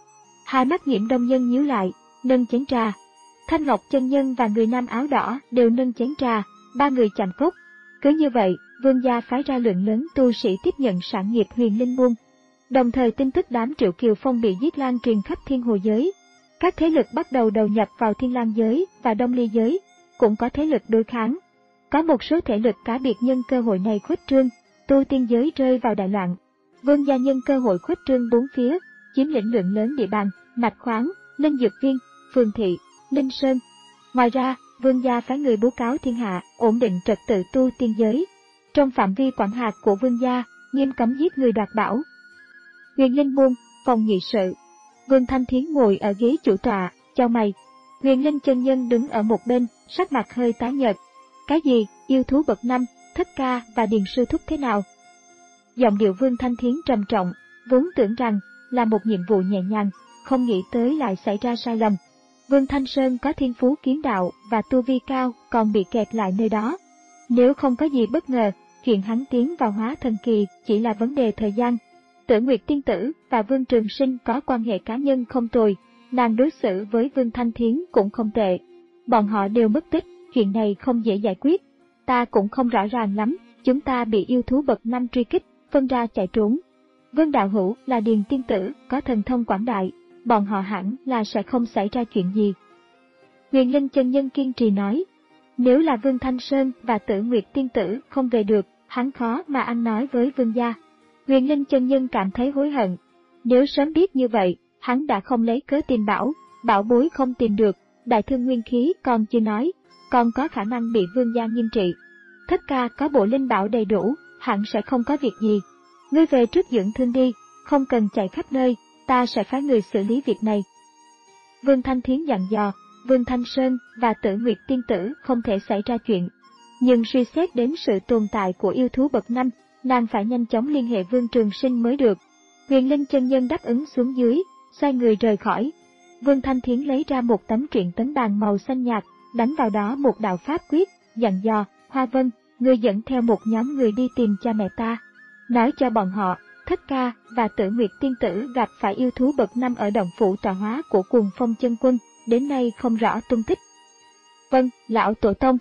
Hai mắt Nghiễm Đông Nhân nhíu lại, nâng chén trà. Thanh Ngọc chân nhân và người nam áo đỏ đều nâng chén trà, ba người chạm cốc. Cứ như vậy, vương gia phái ra lượng lớn tu sĩ tiếp nhận sản nghiệp Huyền Linh Môn. Đồng thời tin tức đám Triệu Kiều Phong bị giết lan truyền khắp thiên hồ giới. Các thế lực bắt đầu đầu nhập vào Thiên Lang giới và Đông Ly giới, cũng có thế lực đối kháng. Có một số thể lực cá biệt nhân cơ hội này khuếch trương, tu tiên giới rơi vào đại loạn. Vương gia nhân cơ hội khuếch trương bốn phía, chiếm lĩnh lượng lớn địa bàn, mạch khoáng, linh dược viên, phường thị, linh sơn. Ngoài ra, vương gia phái người bố cáo thiên hạ, ổn định trật tự tu tiên giới. Trong phạm vi quản hạt của vương gia, nghiêm cấm giết người đoạt bảo. Huyền Linh Môn, phòng nghị sự. Vương Thanh Thiến ngồi ở ghế chủ tọa, chau mày. Huyền Linh chân nhân đứng ở một bên, sắc mặt hơi tái nhợt. Cái gì, yêu thú bậc năm, Thất Ca và Điền sư thúc thế nào? Giọng điệu Vương Thanh Thiến trầm trọng, vốn tưởng rằng là một nhiệm vụ nhẹ nhàng, không nghĩ tới lại xảy ra sai lầm. Vương Thanh Sơn có thiên phú kiếm đạo và tu vi cao, còn bị kẹt lại nơi đó. Nếu không có gì bất ngờ, chuyện hắn tiến vào hóa thần kỳ chỉ là vấn đề thời gian. Tử Nguyệt tiên tử và Vương Trường Sinh có quan hệ cá nhân không tồi, nàng đối xử với Vương Thanh Thiến cũng không tệ. Bọn họ đều mất tích, chuyện này không dễ giải quyết. Ta cũng không rõ ràng lắm, chúng ta bị yêu thú bậc năm truy kích, phân ra chạy trốn. Vương đạo hữu là Điền tiên tử, có thần thông quảng đại, bọn họ hẳn là sẽ không xảy ra chuyện gì. Huyền Linh chân nhân kiên trì nói, nếu là Vương Thanh Sơn và Tử Nguyệt tiên tử không về được, hắn khó mà ăn nói với vương gia. Huyền Linh chân nhân cảm thấy hối hận. Nếu sớm biết như vậy, hắn đã không lấy cớ tìm bảo, bảo bối không tìm được, đại thương nguyên khí còn chưa nói, còn có khả năng bị vương gia nghiêm trị. Thất Ca có bộ linh bảo đầy đủ, hẳn sẽ không có việc gì. Ngươi về trước dưỡng thương đi, không cần chạy khắp nơi, ta sẽ phái người xử lý việc này. Vương Thanh Thiến dặn dò, Vương Thanh Sơn và Tử Nguyệt tiên tử không thể xảy ra chuyện. Nhưng suy xét đến sự tồn tại của yêu thú bậc năm, nàng phải nhanh chóng liên hệ Vương Trường Sinh mới được. Huyền Linh chân nhân đáp ứng xuống dưới, xoay người rời khỏi. Vương Thanh Thiến lấy ra một tấm truyện tấn bàn màu xanh nhạt, đánh vào đó một đạo pháp quyết, dặn dò, Hoa Vân, ngươi dẫn theo một nhóm người đi tìm cha mẹ ta. Nói cho bọn họ, Thất Ca và Tử Nguyệt tiên tử gặp phải yêu thú bậc năm ở động phủ tọa hóa của Cuồng Phong chân quân, đến nay không rõ tung tích. Vâng, lão tổ tông.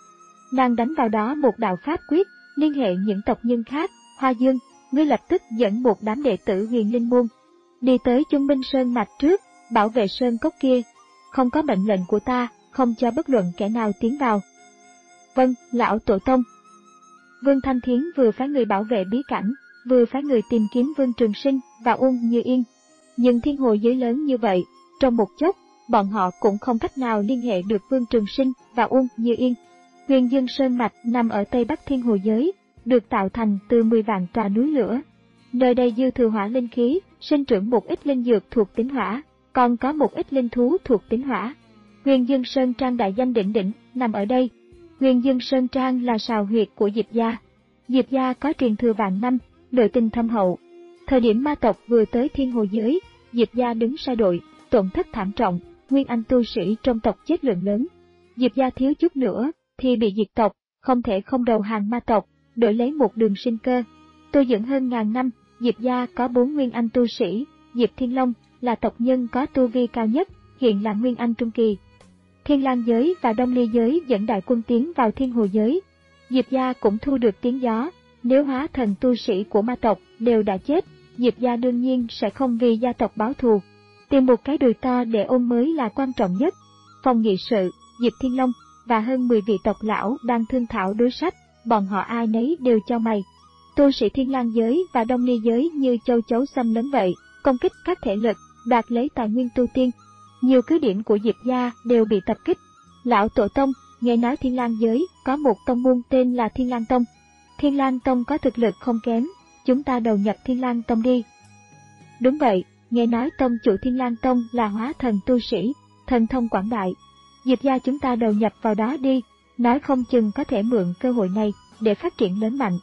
Nàng đánh vào đó một đạo pháp quyết, liên hệ những tộc nhân khác. Hoa Dương, ngươi lập tức dẫn một đám đệ tử Huyền Linh môn đi tới Trung Minh Sơn mạch trước, bảo vệ sơn cốc kia. Không có mệnh lệnh của ta, không cho bất luận kẻ nào tiến vào. Vâng, lão tổ tông. Vương Thanh Thiến vừa phái người bảo vệ bí cảnh, vừa phái người tìm kiếm Vương Trường Sinh và Uông Như Yên. Nhưng thiên hồ giới lớn như vậy, trong một chốc, bọn họ cũng không cách nào liên hệ được Vương Trường Sinh và Uông Như Yên. Huyền Dương Sơn mạch nằm ở tây bắc thiên hồ giới, được tạo thành từ mười vạn tòa núi lửa. Nơi đây dư thừa hỏa linh khí, sinh trưởng một ít linh dược thuộc tính hỏa, còn có một ít linh thú thuộc tính hỏa. Huyền Dương Sơn Trang đại danh đỉnh đỉnh nằm ở đây. Huyền Dương Sơn Trang là sào huyệt của Diệp gia. Diệp gia có truyền thừa vạn năm, nội tình thâm hậu. Thời điểm ma tộc vừa tới thiên hồ giới, Diệp gia đứng sai đội, tổn thất thảm trọng, nguyên anh tu sĩ trong tộc chết lượng lớn. Diệp gia thiếu chút nữa thì bị diệt tộc, không thể không đầu hàng ma tộc, đổi lấy một đường sinh cơ. Tu dưỡng hơn ngàn năm, Diệp gia có bốn nguyên anh tu sĩ. Diệp Thiên Long là tộc nhân có tu vi cao nhất, hiện là nguyên anh trung kỳ. Thiên Lang giới và Đông Ly giới dẫn đại quân tiến vào thiên hồ giới. Diệp gia cũng thu được tiếng gió, nếu hóa thần tu sĩ của ma tộc đều đã chết, Diệp gia đương nhiên sẽ không vì gia tộc báo thù. Tìm một cái đùi to để ôm mới là quan trọng nhất. Phòng nghị sự, Diệp Thiên Long và hơn mười vị tộc lão đang thương thảo đối sách, bọn họ ai nấy đều cho mày. Tu sĩ Thiên Lang giới và Đông Ly giới như châu chấu xâm lấn vậy, công kích các thể lực, đoạt lấy tài nguyên tu tiên. Nhiều cứ điểm của Diệp gia đều bị tập kích. Lão tổ tông, nghe nói Thiên Lang giới có một tông môn tên là Thiên Lang Tông. Thiên Lang Tông có thực lực không kém, chúng ta đầu nhập Thiên Lang Tông đi. Đúng vậy, nghe nói tông chủ Thiên Lang Tông là hóa thần tu sĩ, thần thông quảng đại. Diệp gia chúng ta đầu nhập vào đó đi, nói không chừng có thể mượn cơ hội này để phát triển lớn mạnh.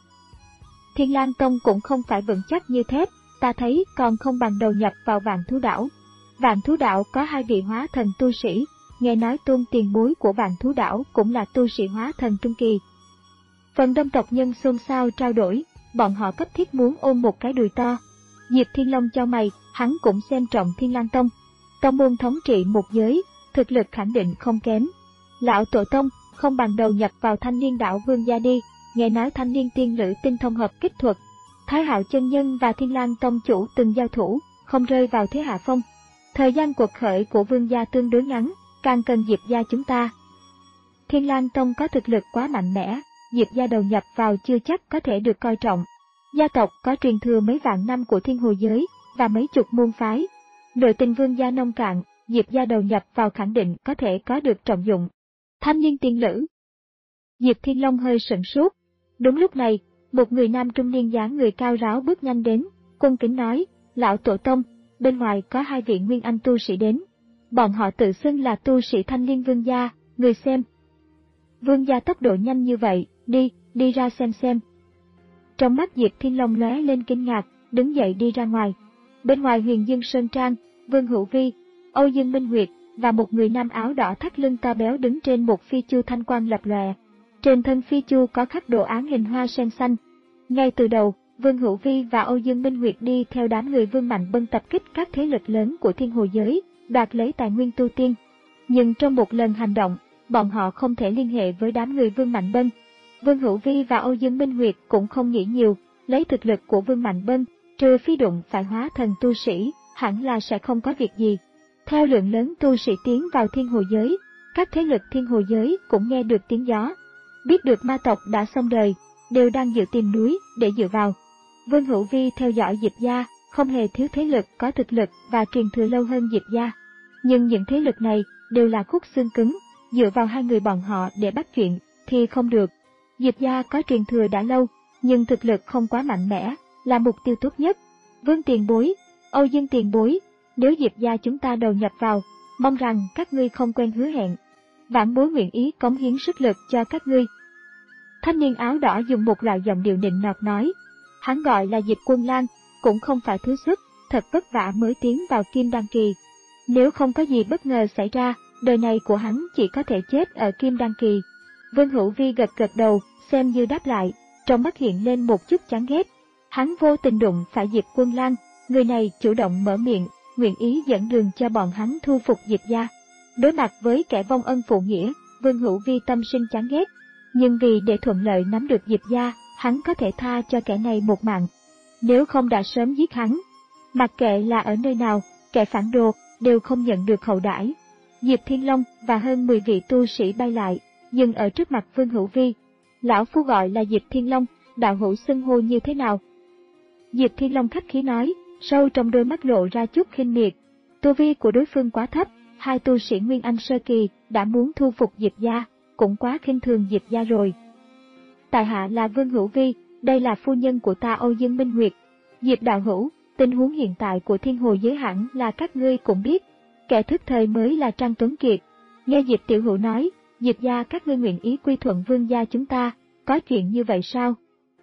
Thiên Lang Tông cũng không phải vững chắc như thép, ta thấy còn không bằng đầu nhập vào Vạn Thú Đảo. Vạn Thú Đảo có hai vị hóa thần tu sĩ, nghe nói Tôn tiền bối của Vạn Thú Đảo cũng là tu sĩ hóa thần trung kỳ. Phần đông tộc nhân xôn xao trao đổi, bọn họ cấp thiết muốn ôm một cái đùi to. Diệp Thiên Long cho mày, hắn cũng xem trọng Thiên Lang Tông. Tông môn thống trị một giới, thực lực khẳng định không kém. Lão tổ tông, không bằng đầu nhập vào Thanh Niên Đảo Vương gia đi, nghe nói Thanh Niên tiên lữ tinh thông hợp kích thuật. Thái Hạo chân nhân và Thiên Lang Tông chủ từng giao thủ, không rơi vào thế hạ phong. Thời gian cuộc khởi của Vương gia tương đối ngắn, càng cần Diệp gia chúng ta. Thiên Lang Tông có thực lực quá mạnh mẽ, Diệp gia đầu nhập vào chưa chắc có thể được coi trọng. Gia tộc có truyền thừa mấy vạn năm của thiên hồ giới và mấy chục môn phái. Nội tình Vương gia nông cạn, Diệp gia đầu nhập vào khẳng định có thể có được trọng dụng. Thanh niên tiên lữ. Diệp Thiên Long hơi sửng sốt. Đúng lúc này, một người nam trung niên dáng người cao ráo bước nhanh đến, cung kính nói, lão tổ tông, bên ngoài có hai vị nguyên anh tu sĩ đến. Bọn họ tự xưng là tu sĩ Thanh Liên Vương gia, người xem. Vương gia tốc độ nhanh như vậy, đi, đi ra xem xem. Trong mắt Diệp Thiên Long lóe lên kinh ngạc, đứng dậy đi ra ngoài. Bên ngoài Huyền Dương Sơn Trang, Vương Hữu Vi, Âu Dương Minh Nguyệt và một người nam áo đỏ thắt lưng to béo đứng trên một phi chu thanh quang lập lòe. Trên thân phi chu có khắc đồ án hình hoa sen xanh. Ngay từ đầu, Vương Hữu Vi và Âu Dương Minh Nguyệt đi theo đám người Vương Mạnh Bân tập kích các thế lực lớn của thiên hồ giới, đoạt lấy tài nguyên tu tiên. Nhưng trong một lần hành động, bọn họ không thể liên hệ với đám người Vương Mạnh Bân. Vương Hữu Vi và Âu Dương Minh Nguyệt cũng không nghĩ nhiều, lấy thực lực của Vương Mạnh Bân, trừ phi đụng phải hóa thần tu sĩ, hẳn là sẽ không có việc gì. Theo lượng lớn tu sĩ tiến vào thiên hồ giới, các thế lực thiên hồ giới cũng nghe được tiếng gió. Biết được ma tộc đã xong đời, đều đang dự tìm núi để dựa vào. Vương Hữu Vi theo dõi Diệp gia, không hề thiếu thế lực có thực lực và truyền thừa lâu hơn Diệp gia. Nhưng những thế lực này đều là khúc xương cứng, dựa vào hai người bọn họ để bắt chuyện thì không được. Diệp gia có truyền thừa đã lâu, nhưng thực lực không quá mạnh mẽ, là mục tiêu tốt nhất. Vương tiền bối, Âu Dương tiền bối, nếu Diệp gia chúng ta đầu nhập vào, mong rằng các ngươi không quên hứa hẹn. Vãn bối nguyện ý cống hiến sức lực cho các ngươi. Thanh niên áo đỏ dùng một loại giọng điệu nịnh nọt nói. Hắn gọi là Diệp Quân Lang, cũng không phải thứ xuất, thật vất vả mới tiến vào Kim Đan Kỳ. Nếu không có gì bất ngờ xảy ra, đời này của hắn chỉ có thể chết ở Kim Đan Kỳ. Vương Hữu Vi gật gật đầu, xem như đáp lại, trong mắt hiện lên một chút chán ghét. Hắn vô tình đụng phải Diệp Quân Lang, người này chủ động mở miệng, nguyện ý dẫn đường cho bọn hắn thu phục Diệp gia. Đối mặt với kẻ vong ân phụ nghĩa, Vương Hữu Vi tâm sinh chán ghét. Nhưng vì để thuận lợi nắm được Diệp gia, hắn có thể tha cho kẻ này một mạng. Nếu không đã sớm giết hắn. Mặc kệ là ở nơi nào, kẻ phản đồ đều không nhận được hậu đãi. Diệp Thiên Long và hơn mười vị tu sĩ bay lại, dừng ở trước mặt Vương Hữu Vi. Lão phu gọi là Diệp Thiên Long, đạo hữu xưng hô như thế nào? Diệp Thiên Long khách khí nói, sâu trong đôi mắt lộ ra chút khinh miệt. Tu vi của đối phương quá thấp, hai tu sĩ Nguyên Anh sơ kỳ đã muốn thu phục Diệp gia, cũng quá khinh thường Diệp gia rồi. Tại hạ là Vương Hữu Vi, đây là phu nhân của ta Âu Dương Minh Nguyệt. Diệp đạo hữu, tình huống hiện tại của Thiên Hồ giới hẳn là các ngươi cũng biết. Kẻ thức thời mới là Trang Tuấn Kiệt. Nghe Diệp tiểu hữu nói, Diệp gia các ngươi nguyện ý quy thuận Vương gia chúng ta, có chuyện như vậy sao?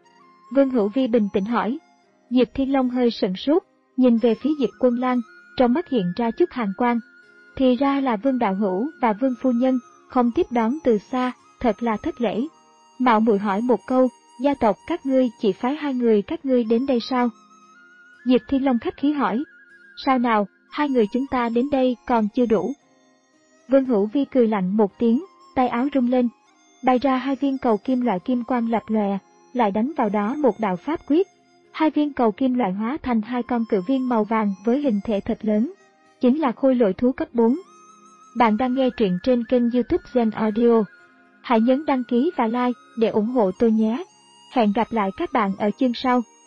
Vương Hữu Vi bình tĩnh hỏi. Diệp Thiên Long hơi sững sốt, nhìn về phía Diệp Quân Lang, trong mắt hiện ra chút hàn quang. Thì ra là Vương đạo hữu và Vương phu nhân, không tiếp đón từ xa, thật là thất lễ. Mạo muội hỏi một câu, gia tộc các ngươi chỉ phái hai người các ngươi đến đây sao? Diệp Thiên Long khách khí hỏi. Sao nào, hai người chúng ta đến đây còn chưa đủ. Vương Hữu Vi cười lạnh một tiếng, tay áo rung lên, bày ra hai viên cầu kim loại kim quang lập lòe, lại đánh vào đó một đạo pháp quyết. Hai viên cầu kim loại hóa thành hai con cự viên màu vàng với hình thể thật lớn, chính là khôi lỗi thú cấp bốn. Bạn đang nghe truyện trên kênh YouTube Zen Audio. Hãy nhấn đăng ký và like để ủng hộ tôi nhé. Hẹn gặp lại các bạn ở chương sau.